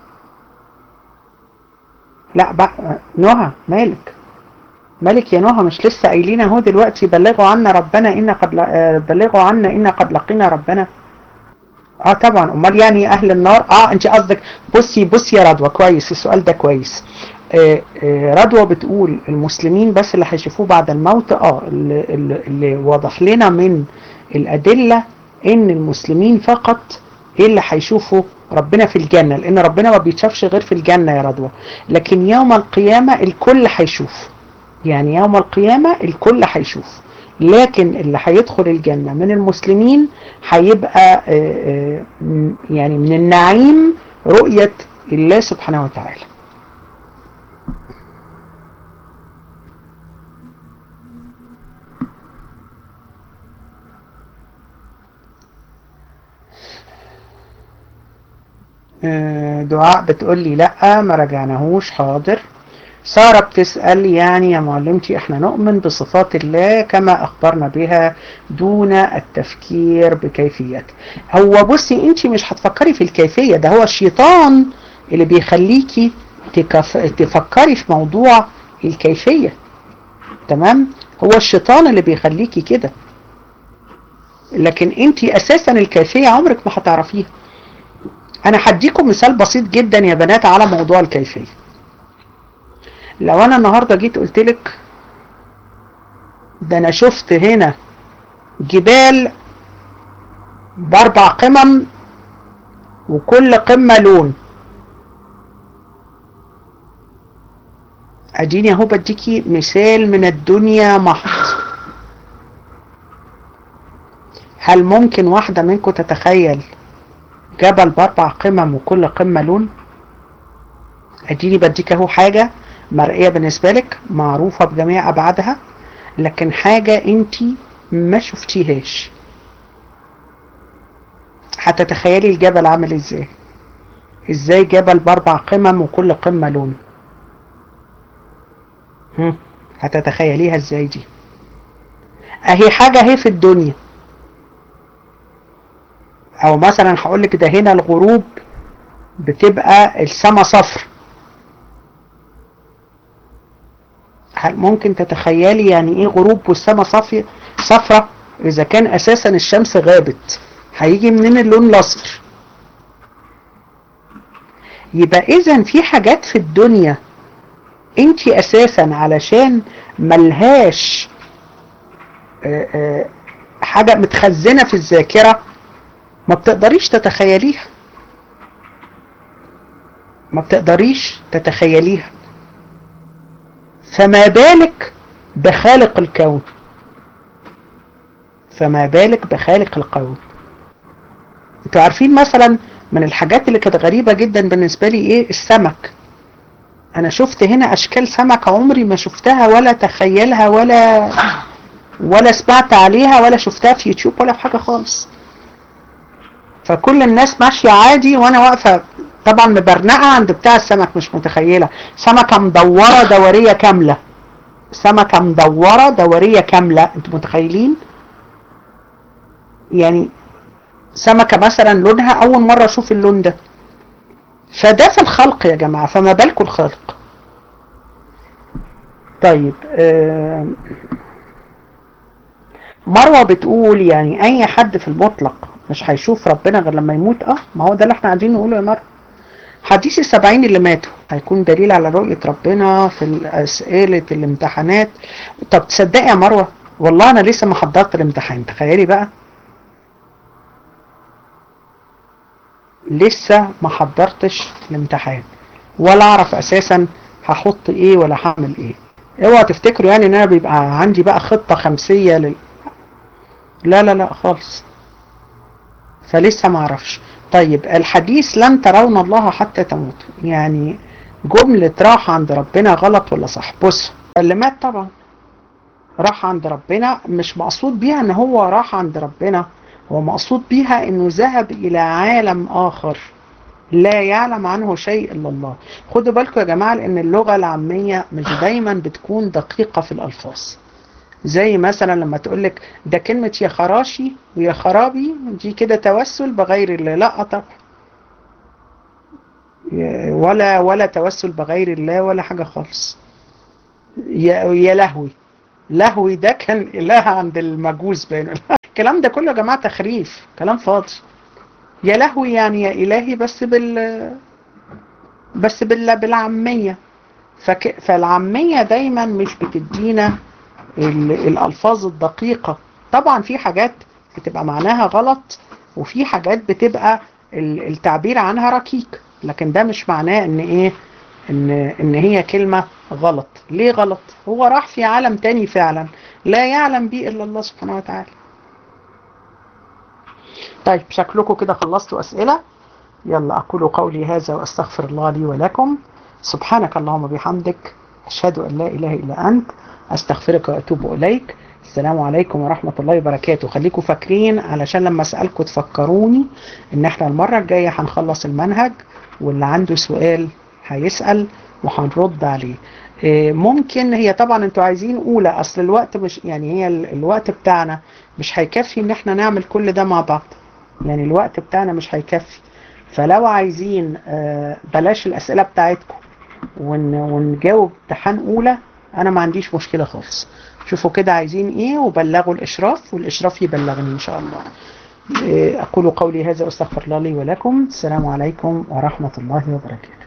Speaker 1: لا بقى نهى مالك مالك يا نهى، مش لسه قايلين اهو دلوقتي بلغوا عنا ربنا إن قد بلغوا عنا إن قد لقينا ربنا. اه طبعا، امال يعني اهل النار؟ اه انت قصدك، بصي بصي يا رضوى، كويس السؤال ده كويس. آه آه رضوى بتقول المسلمين بس اللي هيشوفوه بعد الموت. اه اللي, اللي, اللي واضح لنا من الادله ان المسلمين فقط اللي هيشوفوا ربنا في الجنه، لان ربنا ما بيتشافش غير في الجنه يا رضوى. لكن يوم القيامه الكل هيشوف، يعني يوم القيامه الكل هيشوف، لكن اللي هيدخل الجنة من المسلمين هيبقى يعني من النعيم رؤية الله سبحانه وتعالى. دعاء بتقول لي لا ما رجعناهوش. حاضر. سارة بتسأل يعني يا معلمتي احنا نؤمن بصفات الله كما اخبرنا بها دون التفكير بكيفيته. هو بصي انت مش هتفكري في الكيفية، ده هو الشيطان اللي بيخليكي تكف... تفكري في موضوع الكيفية. تمام، هو الشيطان اللي بيخليكي كده، لكن انت اساسا الكيفية عمرك ما هتعرفيها. انا هديكم مثال بسيط جدا يا بنات على موضوع الكيفية. لو انا النهاردة جيت قلتلك ده انا شفت هنا جبال باربع قمم وكل قمة لون، اديني اهو بديكي مثال من الدنيا محض. هل ممكن واحدة منكم تتخيل جبل باربع قمم وكل قمة لون؟ اديني بديك اهو حاجة مرئية بالنسبة لك، معروفة بجميع ابعادها، لكن حاجة انتي ما شفتيهاش. هتتخيلي الجبل عامل ازاي؟ ازاي جبل باربع قمم وكل قمة لون؟ هم. هتتخيليها ازاي دي؟ اهي حاجة اهي في الدنيا. او مثلا هقولك ده هنا الغروب بتبقى السما صفر، هل ممكن تتخيلي يعني ايه غروب والسما صافية صفرة؟ اذا كان اساسا الشمس غابت هيجي منين اللون الاصفر؟ يبقى اذا في حاجات في الدنيا انتي اساسا علشان ملهاش آآ آآ حاجة متخزنة في الذاكرة ما بتقدريش تتخيليها، ما بتقدريش تتخيليها، فما بالك بخالق الكون، فما بالك بخالق الكون. انتوا عارفين مثلا من الحاجات اللي كانت غريبة جدا بالنسبة لي ايه؟ السمك. انا شفت هنا اشكال سمك عمري ما شفتها ولا تخيلها ولا ولا سمعت عليها ولا شفتها في يوتيوب ولا في حاجة خالص. فكل الناس ماشية عادي وانا واقفة طبعا مبرنقة عند بتاع السمك، مش متخيلة سمكة مدورة دورية كاملة، سمكة مدورة دورية كاملة، انتوا متخيلين؟ يعني سمكة مثلا لونها اول مرة اشوف اللون ده. فده في الخلق يا جماعة، فما بالكم الخلق. طيب آه مروة بتقول يعني اي حد في المطلق مش هيشوف ربنا غير لما يموت. اه ما هو ده اللي احنا قاعدين نقوله يا مروة. حديث السبعين اللي ماتوا هيكون دليل على رؤية ربنا في أسئلة الامتحانات. طب تصدقي يا مروة، والله أنا لسه ما حضرت الامتحان، تخيلي بقى، لسه ما حضرتش الامتحان ولا أعرف أساسا هحط إيه ولا هعمل إيه. اوعى تفتكروا يعني إن أنا بيبقى عندي بقى خطة خمسية لل... لا لا لا خالص، فلسه ما اعرفش. طيب الحديث لن ترون الله حتى تموتوا، يعني جملة راح عند ربنا غلط ولا صح؟ بص، اللي مات طبعا راح عند ربنا، مش مقصود بيها ان هو راح عند ربنا، هو مقصود بيها انه ذهب الى عالم اخر لا يعلم عنه شيء الا الله. خدوا بالكم يا جماعة، لان اللغة العامية مش دايما بتكون دقيقة في الالفاظ. زي مثلا لما تقولك ده كلمة يا خراشي ويا خرابي، دي كده توسل بغير الله، لا طبعا، ولا ولا توسل بغير الله ولا حاجة خالص. يا يا لهوي، لهوي ده كان إله عند المجوس بين الكلام ده كله يا جماعة تخريف، كلام فاضي. يا لهوي يعني يا إلهي، بس بال بس بال بالعامية. فك... فالعامية دايما مش بتدينا ال... الألفاظ الدقيقة. طبعا في حاجات بتبقى معناها غلط، وفي حاجات بتبقى ال- التعبير عنها ركيك، لكن ده مش معناه ان ايه، ان ان هي كلمة غلط. ليه غلط؟ هو راح في عالم تاني فعلا لا يعلم به الا الله سبحانه وتعالى. طيب شكلكم كده خلصتوا اسئلة. يلا اقول قولي هذا واستغفر الله لي ولكم. سبحانك اللهم وبحمدك، اشهد ان لا اله الا انت، استغفرك واتوب اليك. السلام عليكم ورحمة الله وبركاته. خليكم فاكرين علشان لما اسألكم تفكروني ان احنا المرة الجاية هنخلص المنهج، واللي عنده سؤال هيسأل وهنرد عليه. ممكن هي طبعا انتوا عايزين اولى، اصل الوقت مش يعني، هي الوقت بتاعنا مش هيكفي ان احنا نعمل كل ده مع بعض، يعني الوقت بتاعنا مش هيكفي. فلو عايزين بلاش الاسئلة بتاعتكم ونجاوب امتحان اولى، انا ما عنديش مشكلة خالص. شوفوا كده عايزين ايه وبلغوا الاشراف، والاشراف يبلغني ان شاء الله. اقول قولي هذا واستغفر الله لي ولكم. السلام عليكم ورحمة الله وبركاته.